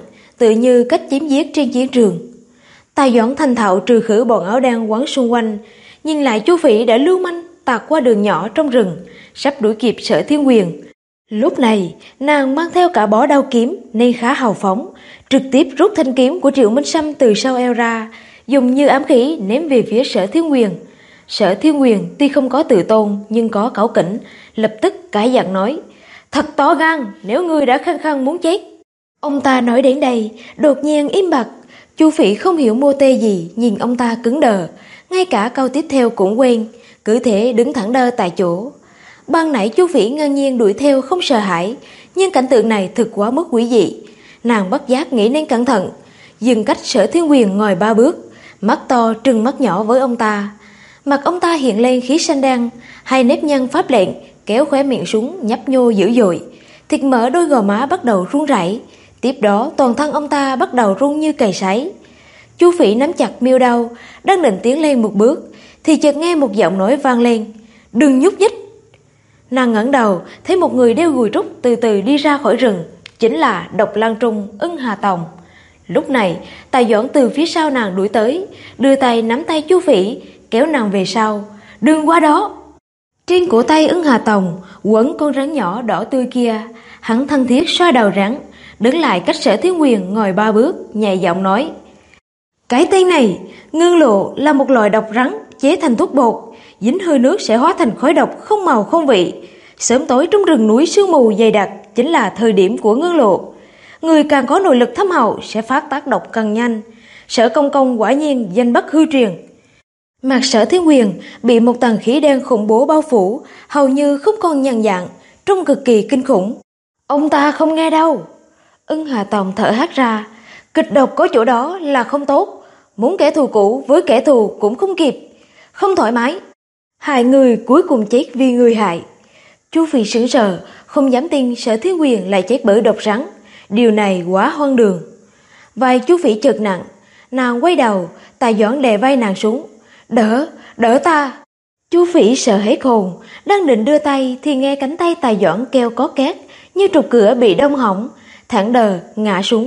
Speaker 1: tự như cách chém giết trên chiến trường. Tài Doãn thành thạo trừ khử bọn áo đen quấn xung quanh, nhìn lại Chu Phỉ đã lưu manh tạt qua đường nhỏ trong rừng, sắp đuổi kịp Sở Thiên Quyền. Lúc này, nàng mang theo cả bó đao kiếm nên khá hào phóng, trực tiếp rút thanh kiếm của Triệu Minh Sâm từ sau eo ra, dùng như ám khí ném về phía Sở Thiên Quyền. Sở Thiên Quyền tuy không có tự tôn nhưng có cáu kỉnh, lập tức cãi giận nói: "Thật to gan, nếu ngươi đã khăng khăng muốn chết." Ông ta nói đến đây, đột nhiên im bặt. Chu Phỉ không hiểu mô tê gì, nhìn ông ta cứng đờ, ngay cả câu tiếp theo cũng quên, cứ thế đứng thẳng đơ tại chỗ. Ban nãy Chu Phỉ ngang nhiên đuổi theo không sợ hãi, nhưng cảnh tượng này thực quá mức quỷ dị. Nàng bất giác nghĩ nên cẩn thận, dừng cách Sở Thiên Quyền ngồi 3 bước, mắt to trừng mắt nhỏ với ông ta. Mặt ông ta hiện lên khí xanh đen, hai nếp nhăn pháp lệnh kéo khóe miệng xuống nhấp nhô dữ dội, thịt mỡ đôi gò má bắt đầu run rẩy. Tiếp đó toàn thân ông ta bắt đầu run như cày sấy. Chu Phỉ nắm chặt miêu đao, đang định tiến lên một bước thì chợt nghe một giọng nói vang lên: "Đừng nhúc nhích." Nàng ngẩng đầu thấy một người đeo gùi trúc từ từ đi ra khỏi rừng, chính là Độc Lang Trung, Ưng Hà Tòng. Lúc này Tài Doãn từ phía sau nàng đuổi tới, đưa tay nắm tay Chu Phỉ kéo nàng về sau: "Đừng qua đó." Trên cổ tay Ưng Hà Tòng quấn con rắn nhỏ đỏ tươi kia, hắn thân thiết xoa đầu rắn, đứng lại cách Sở Thiên Quyền ngồi 3 bước, nhẹ giọng nói: "Cái tên này, ngưng lộ là một loại độc rắn chế thành thuốc bột, dính hơi nước sẽ hóa thành khói độc không màu không vị. Sớm tối trong rừng núi sương mù dày đặc chính là thời điểm của ngưng lộ. Người càng có nội lực thâm hậu sẽ phát tác độc càng nhanh. Sở công công quả nhiên danh bất hư truyền." Mặt Sở Thiên Quyền bị một tầng khí đen khủng bố bao phủ, hầu như không còn nhận dạng, trông cực kỳ kinh khủng. "Ông ta không nghe đâu." Ưng Hà Tòng thở hắt ra: "Kịch độc có chỗ đó là không tốt, muốn kẻ thù cũ với kẻ thù cũng không kịp, không thoải mái. Hại người cuối cùng chết vì người hại." Chu Phỉ sững sờ, không dám tin Sở Thiên Quyền lại chết bởi độc rắn, điều này quá hoang đường. Vai Chu Phỉ chợt nặng, nàng quay đầu, Tài Doãn đè vai nàng xuống: Đỡ ta." Chu Phỉ sợ hết hồn, đang định đưa tay thì nghe cánh tay Tài Doãn kêu có két như trục cửa bị đông hỏng, thẳng đờ ngã xuống.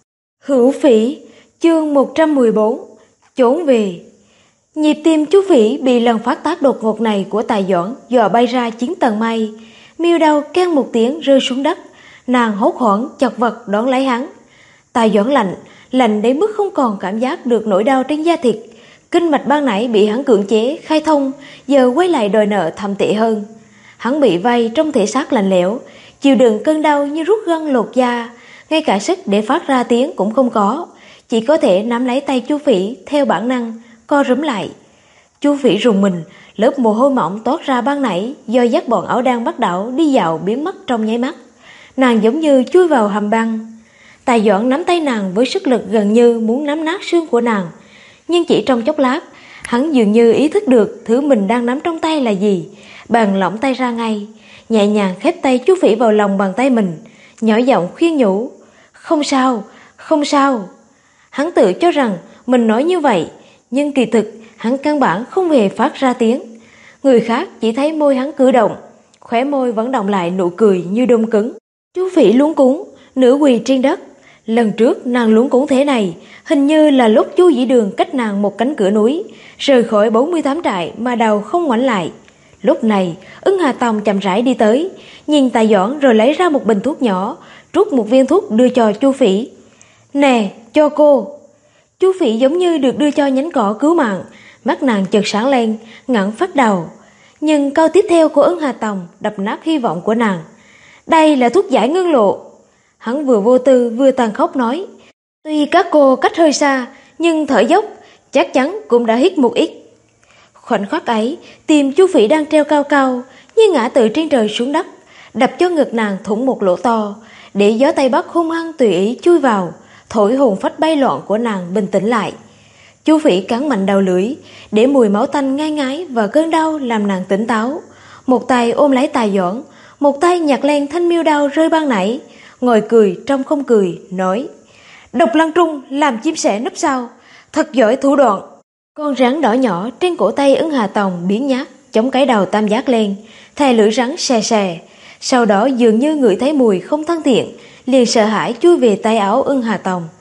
Speaker 1: Hữu Phỉ, chương 114, trốn về. Nhịp tim Chu Phỉ bị lần phát tác đột ngột này của Tài Doãn dọa bay ra 9 tầng mây, miêu đau keng một tiếng rơi xuống đất, nàng hốt hoảng chật vật đón lấy hắn. Tài Doãn lạnh đến mức không còn cảm giác được nỗi đau trên da thịt. Kinh mạch ban nãy bị hắn cưỡng chế khai thông, giờ quay lại đòi nợ thậm tệ hơn. Hắn bị vây trong thể xác lạnh lẽo, chịu đựng cơn đau như rút gân lột da, ngay cả sức để phát ra tiếng cũng không có, chỉ có thể nắm lấy tay Chu Phỉ theo bản năng co rúm lại. Chu Phỉ rùng mình, lớp mồ hôi mỏng toát ra ban nãy do dắt bọn áo đen bắt đảo đi dạo biến mất trong nháy mắt. Nàng giống như chui vào hầm băng. Tài Doãn nắm tay nàng với sức lực gần như muốn nắm nát xương của nàng, nhưng chỉ trong chốc lát, hắn dường như ý thức được thứ mình đang nắm trong tay là gì, bèn lỏng tay ra ngay, nhẹ nhàng khép tay Chu Phỉ vào lòng bàn tay mình, nhỏ giọng khuyên nhủ: "Không sao, không sao." Hắn tự cho rằng mình nói như vậy, nhưng kỳ thực hắn căn bản không hề phát ra tiếng. Người khác chỉ thấy môi hắn cử động, khóe môi vẫn động lại nụ cười như đông cứng. Chu Phỉ luống cuống, nửa quỳ trên đất. Lần trước nàng luống cuống thế này, hình như là lúc Chu Dĩ Đường cách nàng một cánh cửa núi, rời khỏi 48 trại mà đầu không ngoảnh lại. Lúc này, Ưng Hà Tòng chậm rãi đi tới, nhìn Tài Doãn rồi lấy ra một bình thuốc nhỏ, trút một viên thuốc đưa cho Chu Phỉ. "Nè, cho cô." Chu Phỉ giống như được đưa cho nhánh cỏ cứu mạng, mắt nàng chợt sáng lên, ngẩng phát đầu. Nhưng câu tiếp theo của Ưng Hà Tòng đập nát hy vọng của nàng. "Đây là thuốc giải ngưng lộ." Hắn vừa vô tư vừa tàn khốc nói: "Tuy các cô cách hơi xa, nhưng thở dốc chắc chắn cũng đã hít một ít." Khoảnh khắc ấy, tim Chu Phỉ đang treo cao cao như ngã từ trên trời xuống đất, đập cho ngực nàng thủng một lỗ to, để gió Tây Bắc hung hăng tùy ý chui vào, thổi hồn phách bay loạn của nàng bình tĩnh lại. Chu Phỉ cắn mạnh đầu lưỡi, để mùi máu tanh ngai ngái và cơn đau làm nàng tỉnh táo. Một tay ôm lấy Tài Doãn, một tay nhặt lên thanh miêu đao rơi ban nãy, ngồi cười trong không cười, nói: "Độc Lang Trung làm chim sẻ nấp sau, thật giỏi thủ đoạn." Con rắn đỏ nhỏ trên cổ tay Ưng Hà Tòng biến nhát, chống cái đầu tam giác lên, thè lưỡi rắn xè xè. Sau đó dường như ngửi thấy mùi không thân thiện, liền sợ hãi chui về tay áo Ưng Hà Tòng.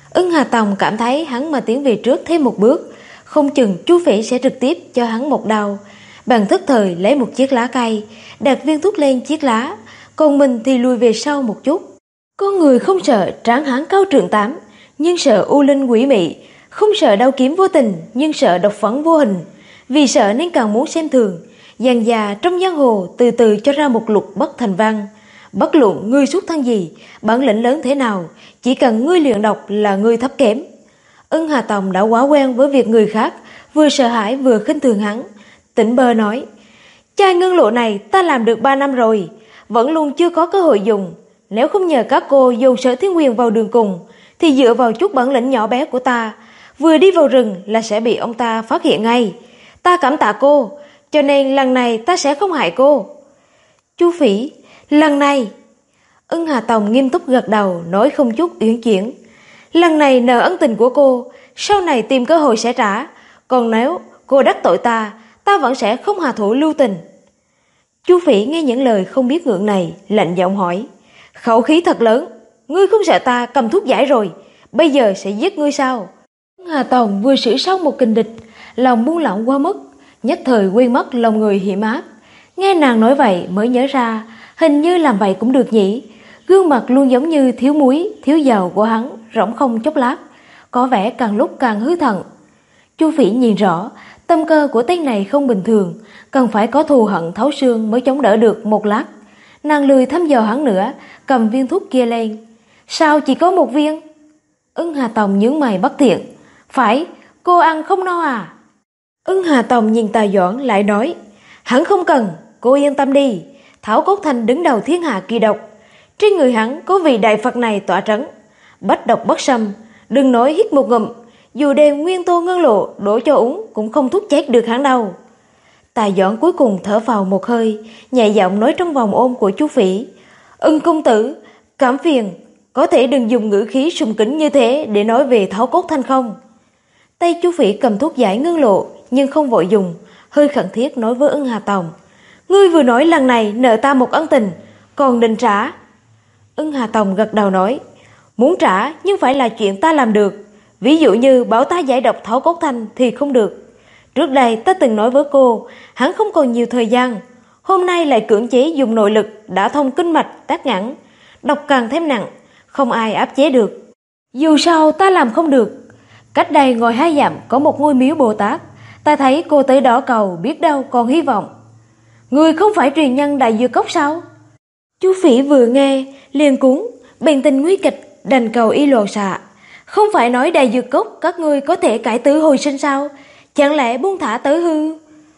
Speaker 1: Ưng Hà Tòng cảm thấy hắn mà tiến về trước thêm một bước, không chừng Chu Phỉ sẽ trực tiếp cho hắn một đau. Bèn thức thời lấy một chiếc lá cây, đặt viên thuốc lên chiếc lá, còn mình thì lùi về sau một chút. Con người không sợ tráng hán cao trượng tám, nhưng sợ u linh quỷ mị, không sợ đao kiếm vô tình, nhưng sợ độc phấn vô hình. Vì sợ nên càng muốn xem thường. Dàn già trong giang hồ từ từ cho ra một luật bất thành văn. Bất luận ngươi xuất thân gì, bản lĩnh lớn thế nào, chỉ cần ngươi luyện độc là ngươi thấp kém. Ưng Hà Tòng đã quá quen với việc người khác vừa sợ hãi vừa khinh thường hắn, tỉnh bơ nói: chai ngân lộ này ta làm được 3 năm rồi, vẫn luôn chưa có cơ hội dùng. Nếu không nhờ các cô dồn Sở Thiên Huyền vào đường cùng, thì dựa vào chút bản lĩnh nhỏ bé của ta, vừa đi vào rừng là sẽ bị ông ta phát hiện ngay. Ta cảm tạ cô, cho nên lần này ta sẽ không hại cô. Chu Phỉ, lần này... Ưng Hà Tòng nghiêm túc gật đầu, nói không chút uyển chuyển: lần này nợ ân tình của cô, sau này tìm cơ hội sẽ trả. Còn nếu cô đắc tội ta, ta vẫn sẽ không hạ thủ lưu tình. Chu Phỉ nghe những lời không biết ngượng này, lạnh giọng hỏi: khẩu khí thật lớn, ngươi không sợ ta cầm thuốc giải rồi, bây giờ sẽ giết ngươi sao? Hà Tòng vừa xử xong một kình địch, lòng buông lỏng qua mức, nhất thời quên mất lòng người hiểm ác. Nghe nàng nói vậy mới nhớ ra, hình như làm vậy cũng được nhỉ. Gương mặt luôn giống như thiếu muối, thiếu dầu của hắn, rỗng không chốc lát, có vẻ càng lúc càng hư thận. Chu Phỉ nhìn rõ, tâm cơ của tên này không bình thường, cần phải có thù hận thấu xương mới chống đỡ được một lát. Nàng lười thăm dò hắn nữa, cầm viên thuốc kia lên. Sao chỉ có một viên? Ưng Hà Tòng nhướng mày bất thiện: phải, cô ăn không no à? Ưng Hà Tòng nhìn Tà Doãn lại nói: hắn không cần, cô yên tâm đi. Thảo Cốt Thanh đứng đầu thiên hạ kỳ độc, trên người hắn có vị đại Phật này tỏa trấn, bách độc bất xâm. Đừng nói hít một ngụm, dù đem nguyên tô ngân lộ đổ cho uống cũng không thuốc chết được hắn đâu. Tà Doãn cuối cùng thở vào một hơi, nhẹ giọng nói trong vòng ôm của Chu Phỉ: Ưng công tử, cảm phiền, có thể đừng dùng ngữ khí sùng kính như thế để nói về Thảo Cốt Thanh không? Tay Chu Phỉ cầm thuốc giải ngân lộ nhưng không vội dùng, hơi khẩn thiết nói với Ưng Hà Tòng: ngươi vừa nói lần này nợ ta một ân tình, còn định trả? Ưng Hà Tòng gật đầu nói: muốn trả nhưng phải là chuyện ta làm được. Ví dụ như bảo ta giải độc Thảo Cốt Thanh thì không được. Trước đây ta từng nói với cô, hắn không còn nhiều thời gian. Hôm nay lại cưỡng chế dùng nội lực đã thông kinh mạch tác ngẵn, độc càng thêm nặng, không ai áp chế được. Dù sao ta làm không được. Cách đây ngồi 2 dặm có một ngôi miếu Bồ Tát, ta thấy cô tới đó cầu, biết đâu còn hy vọng. Người không phải truyền nhân Đại Dược Cốc sao? Chu Phỉ vừa nghe liền cuốn, bèn tình nguy kịch đành cầu y loạn xạ. Không phải nói Đại Dược Cốc các ngươi có thể cải tử hồi sinh sao? Chẳng lẽ buông thả tới hư?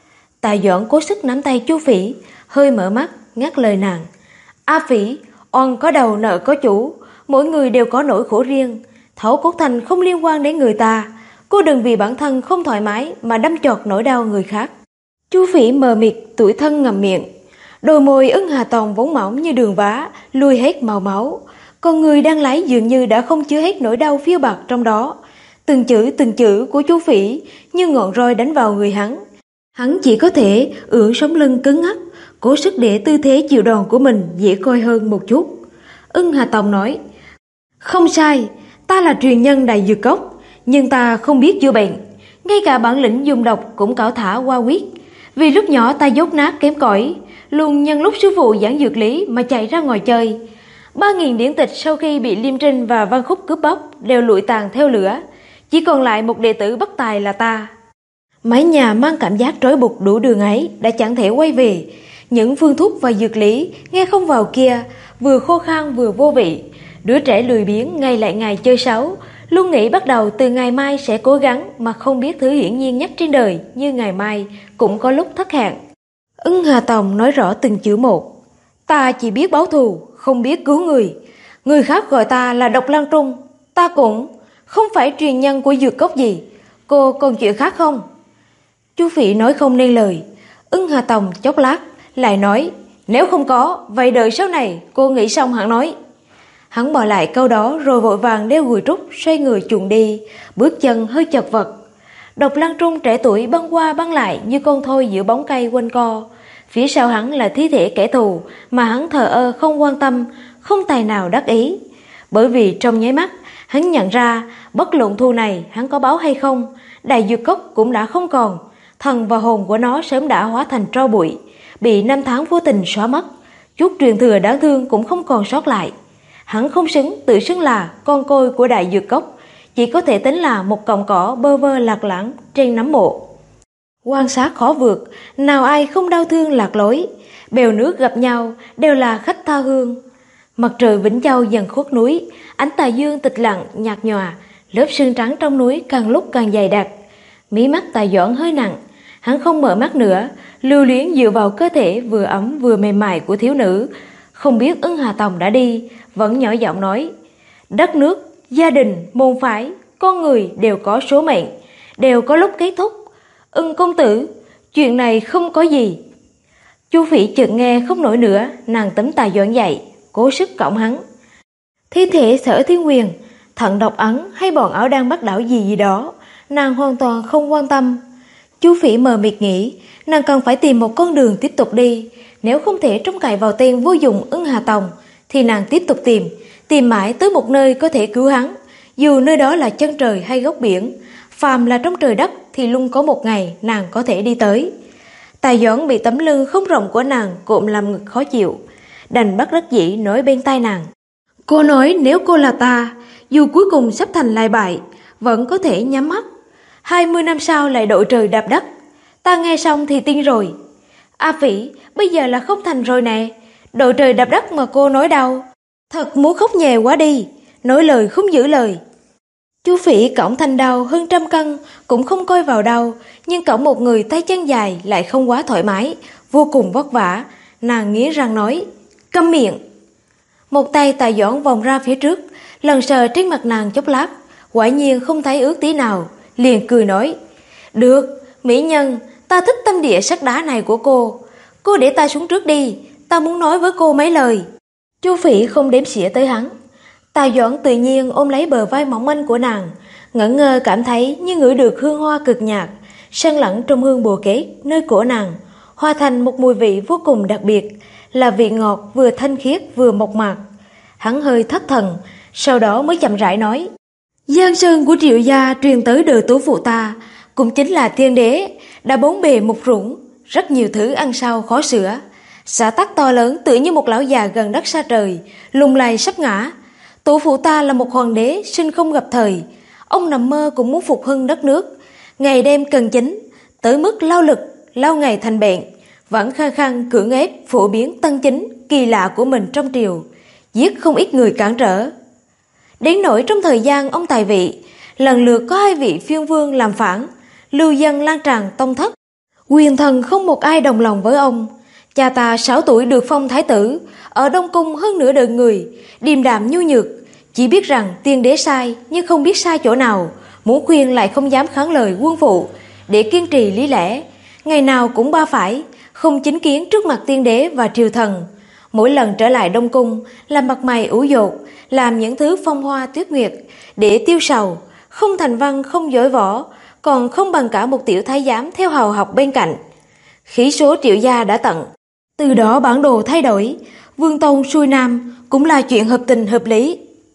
Speaker 1: Tà Doãn cố sức nắm tay Chu Phỉ, hơi mở mắt ngắt lời nàng: A Phỉ, oan có đầu nợ có chủ, mỗi người đều có nỗi khổ riêng. Thảo Cốt Thanh không liên quan đến người ta, cô đừng vì bản thân không thoải mái mà đâm chọt nỗi đau người khác. Chu Phỉ mờ mịt tủi thân ngậm miệng, đôi môi Ưng Hà Tòng vốn mỏng như đường vá, lui hết màu máu, con người đang lấy dường như đã không chứa hết nỗi đau phiêu bạt trong đó. Từng chữ của Chu Phỉ như ngọn roi đánh vào người hắn. Hắn chỉ có thể ưỡn sống lưng cứng ngắc, cố sức để tư thế chịu đòn của mình dễ coi hơn một chút. Ưng Hà Tòng nói: không sai, ta là truyền nhân Đại Dược Cốc, nhưng ta không biết chữa bệnh, ngay cả bản lĩnh dùng độc cũng cẩu thả qua quyết. Vì lúc nhỏ ta dốt nát kém cỏi, luôn nhân lúc sư phụ giảng dược lý mà chạy ra ngoài chơi. 3.000 điển tịch sau khi bị Liêm Trinh và Văn Khúc cướp bóc đều lụi tàn theo lửa, chỉ còn lại một đệ tử bất tài là ta. Mái nhà mang cảm giác trói buộc đủ đường ấy đã chẳng thể quay về. Những phương thuốc và dược lý nghe không vào kia, vừa khô khan vừa vô vị. Đứa trẻ lười biếng ngày lại ngày chơi xấu, luôn nghĩ bắt đầu từ ngày mai sẽ cố gắng, mà không biết thứ hiển nhiên nhất trên đời như ngày mai cũng có lúc thất hạn. Ưng Hà Tòng nói rõ từng chữ một: ta chỉ biết báo thù, không biết cứu người. Người khác gọi ta là Độc Lan Trung, ta cũng không phải truyền nhân của dược cốc gì. Cô còn chuyện khác không? Chu Phỉ nói không nên lời. Ưng Hà Tòng chốc lát lại nói: nếu không có, vậy đợi sau này cô nghĩ xong hẳn nói. Hắn bỏ lại câu đó rồi vội vàng đeo gùi trúc, xoay người chuồn đi, bước chân hơi chật vật. Độc Lan Trung trẻ tuổi băng qua băng lại như con thoi giữa bóng cây quanh co. Phía sau hắn là thi thể kẻ thù mà hắn thờ ơ không quan tâm, không tài nào đắc ý. Bởi vì trong nháy mắt Hắn nhận ra, bất luận thù này hắn có báo hay không, Đại Dược Cốc cũng đã không còn. Thần và hồn của nó sớm đã hóa thành tro bụi, bị năm tháng vô tình xóa mất. Chút truyền thừa đáng thương cũng không còn sót lại. Hắn không tự xưng là con côi của Đại Dược Cốc, chỉ có thể tính là một cọng cỏ bơ vơ lạc lãng trên nấm mộ. Quan sát khó vượt, nào ai không đau thương lạc lối. Bèo nước gặp nhau đều là khách tha hương. Mặt trời Vĩnh Châu dần khuất núi, ánh tà dương tịch lặng nhạt nhòa, lớp sương trắng trong núi càng lúc càng dày đặc. Mí mắt Tài Doãn hơi nặng, hắn không mở mắt nữa, lưu luyến dựa vào cơ thể vừa ấm vừa mềm mại của thiếu nữ. Không biết Ưng Hà Tòng đã đi, vẫn nhỏ giọng nói: đất nước, gia đình, môn phái, con người đều có số mệnh, đều có lúc kết thúc. Ưng công tử, chuyện này không có gì. Chu Phỉ chợt nghe không nổi nữa, nàng túm Tài Doãn dậy, cố sức cõng hắn. Thi thể Sở Thiên Huyền, thận độc ấn hay bọn áo đang bắt đảo gì đó, nàng hoàn toàn không quan tâm. Chu Phỉ mờ mịt nghĩ, nàng cần phải tìm một con đường tiếp tục đi. Nếu không thể trông cậy vào tên vô dụng Ưng Hà Tòng, thì nàng tiếp tục tìm mãi tới một nơi có thể cứu hắn. Dù nơi đó là chân trời hay góc biển, phàm là trong trời đất thì luôn có một ngày nàng có thể đi tới. Tài Doãn bị tấm lưng không rộng của nàng cộm làm ngực khó chịu, đành bất đắc dĩ nói bên tai nàng: cô nói nếu cô là ta, dù cuối cùng sắp thành lại bại, vẫn có thể nhắm mắt. 20 năm sau lại đội trời đạp đất. Ta nghe xong thì tin rồi. A Phỉ, bây giờ là không thành rồi nè. Đội trời đạp đất mà cô nói đâu. Thật muốn khóc nhè quá đi, nói lời không giữ lời. Chu Phỉ cõng Thanh Đao hơn 100 cân cũng không coi vào đâu, nhưng cõng một người tay chân dài lại không quá thoải mái, vô cùng vất vả. Nàng nghiến răng nói: câm miệng. Một tay Tài Doãn vòng ra phía trước, lần sờ trên mặt nàng chốc lát, quả nhiên không thấy ướt tí nào, liền cười nói: được, mỹ nhân, ta thích tâm địa sắt đá này của cô. Cô để ta xuống trước đi, ta muốn nói với cô mấy lời. Chu Phỉ không đếm xỉa tới hắn. Tài Doãn tự nhiên ôm lấy bờ vai mỏng manh của nàng, ngẩn ngơ cảm thấy như ngửi được hương hoa cực nhạt, xen lẫn trong hương bồ kết nơi cổ nàng, hòa thành một mùi vị vô cùng đặc biệt, là vị ngọt vừa thanh khiết vừa mộc mạc. Hắn hơi thất thần, sau đó mới chậm rãi nói: giang sơn của Triệu gia truyền tới đời tổ phụ ta, cũng chính là Thiên Đế, đã bốn bề một rủng, rất nhiều thứ ăn sau khó sửa. Xã tắc to lớn tựa như một lão già gần đất xa trời, lung lay sắp ngã. Tổ phụ ta là một hoàng đế sinh không gặp thời, ông nằm mơ cũng muốn phục hưng đất nước, ngày đêm cần chính, tới mức lao lực, lao ngày thành bệnh, vẫn khăng khăng cưỡng ép phổ biến tân chính kỳ lạ của mình trong triều, giết không ít người cản trở. Đến nỗi trong thời gian ông tại vị, lần lượt có 2 vị phiên vương làm phản, lưu dân lan tràn tông thất, quyền thần không một ai đồng lòng với ông. Cha ta 6 tuổi được phong thái tử, ở Đông Cung hơn nửa đời người, điềm đạm nhu nhược, chỉ biết rằng Tiên Đế sai nhưng không biết sai chỗ nào, muốn khuyên lại không dám kháng lời quân phụ, để kiên trì lý lẽ, ngày nào cũng ba phải, không chính kiến trước mặt Tiên Đế và triều thần. Mỗi lần trở lại Đông Cung là mặt mày ủ dột, làm những thứ phong hoa tuyết nguyệt để tiêu sầu, không thành văn không giỏi võ, còn không bằng cả một tiểu thái giám theo hầu học bên cạnh. Khí số Triệu gia đã tận, từ đó bản đồ thay đổi, Vương Tông xuôi nam cũng là chuyện hợp tình hợp lý.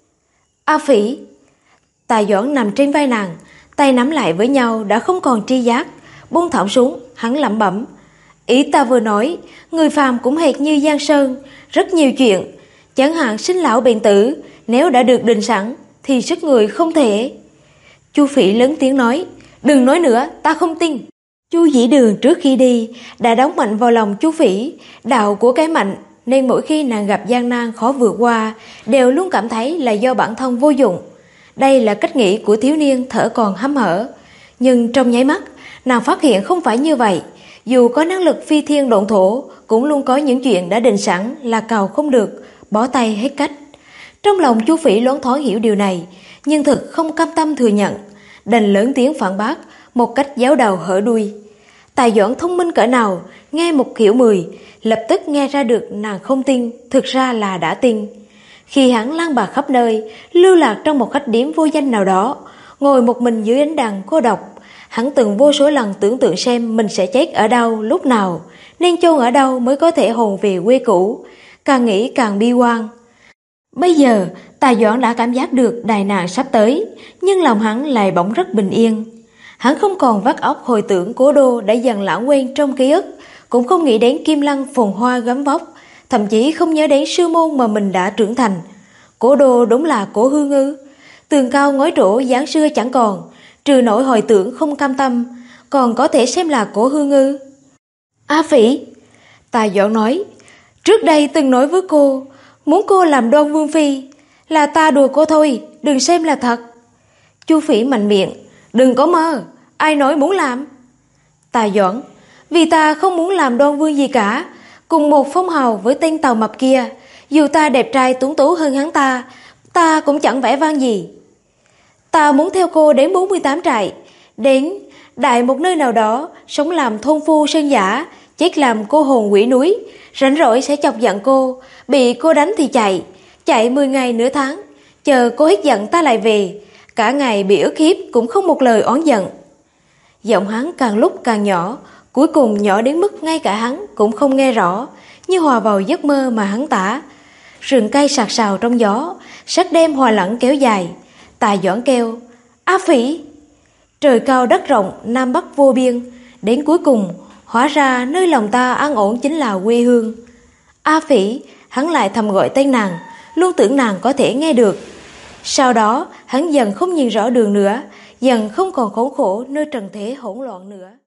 Speaker 1: A Phỉ. Tài Doãn nằm trên vai nàng, tay nắm lại với nhau đã không còn tri giác, buông thõng xuống, hắn lẩm bẩm: ý ta vừa nói, người phàm cũng hệt như giang sơn, rất nhiều chuyện, chẳng hạn sinh lão bệnh tử, nếu đã được định sẵn thì sức người không thể. Chu Phỉ lớn tiếng nói: đừng nói nữa, ta không tin. Chu Dĩ Đường trước khi đi đã đóng mạnh vào lòng Chu Phỉ đạo của cái mạnh, nên mỗi khi nàng gặp gian nan khó vượt qua đều luôn cảm thấy là do bản thân vô dụng. Đây là cách nghĩ của thiếu niên thở còn hăm hở, nhưng trong nháy mắt nàng phát hiện không phải như vậy. Dù có năng lực phi thiên độn thổ, cũng luôn có những chuyện đã định sẵn là cầu không được, bỏ tay hết cách. Trong lòng Chu Phỉ loáng thoáng hiểu điều này, nhưng thực không cam tâm thừa nhận, đành lớn tiếng phản bác một cách giáo đầu hở đuôi. Tài Doãn thông minh cỡ nào, nghe một hiểu 10, lập tức nghe ra được nàng không tin, thực ra là đã tin. Khi hắn lang bạt khắp nơi, lưu lạc trong một khách điếm vô danh nào đó, ngồi một mình dưới ánh đèn cô độc, hắn từng vô số lần tưởng tượng xem mình sẽ chết ở đâu, lúc nào, nên chôn ở đâu mới có thể hồn về quê cũ. Càng nghĩ càng bi quan. Bây giờ Tà Doãn đã cảm giác được đại nạn sắp tới, nhưng lòng hắn lại bỗng rất bình yên. Hắn không còn vắt óc hồi tưởng cố đô đã dần lãng quên trong ký ức, cũng không nghĩ đến Kim Lăng phồn hoa gấm vóc, thậm chí không nhớ đến sư môn mà mình đã trưởng thành. Cố đô đúng là cố hương ư? Tường cao ngói trổ dáng xưa chẳng còn, trừ nỗi hồi tưởng không cam tâm, còn có thể xem là cố hương ư? A Phỉ, Tà Doãn nói, trước đây từng nói với cô, muốn cô làm Đoan Vương phi, là ta đùa cô thôi, đừng xem là thật. Chu Phỉ mạnh miệng, đừng có mơ, ai nói muốn làm? Tà Doãn, vì ta không muốn làm Đoan Vương gì cả, cùng một phong hào với tên Tàu Mập kia, dù ta đẹp trai tuấn tú hơn hắn ta cũng chẳng vẻ vang gì. Ta muốn theo cô đến 48 trại, đến đại một nơi nào đó, sống làm thôn phu sơn giả, chết làm cô hồn quỷ núi, rảnh rỗi sẽ chọc giận cô, bị cô đánh thì chạy 10 ngày nửa tháng, chờ cô hết giận ta lại về, cả ngày bị ức hiếp cũng không một lời oán giận. Giọng hắn càng lúc càng nhỏ, cuối cùng nhỏ đến mức ngay cả hắn cũng không nghe rõ, như hòa vào giấc mơ mà hắn tả. Rừng cây sạc sào trong gió, sắc đêm hòa lẫn kéo dài. Tà Doãn kêu, A Phỉ! Trời cao đất rộng, Nam Bắc vô biên, đến cuối cùng, hóa ra nơi lòng ta an ổn chính là quê hương. A Phỉ, hắn lại thầm gọi tên nàng, luôn tưởng nàng có thể nghe được. Sau đó, hắn dần không nhìn rõ đường nữa, dần không còn khốn khổ nơi trần thế hỗn loạn nữa.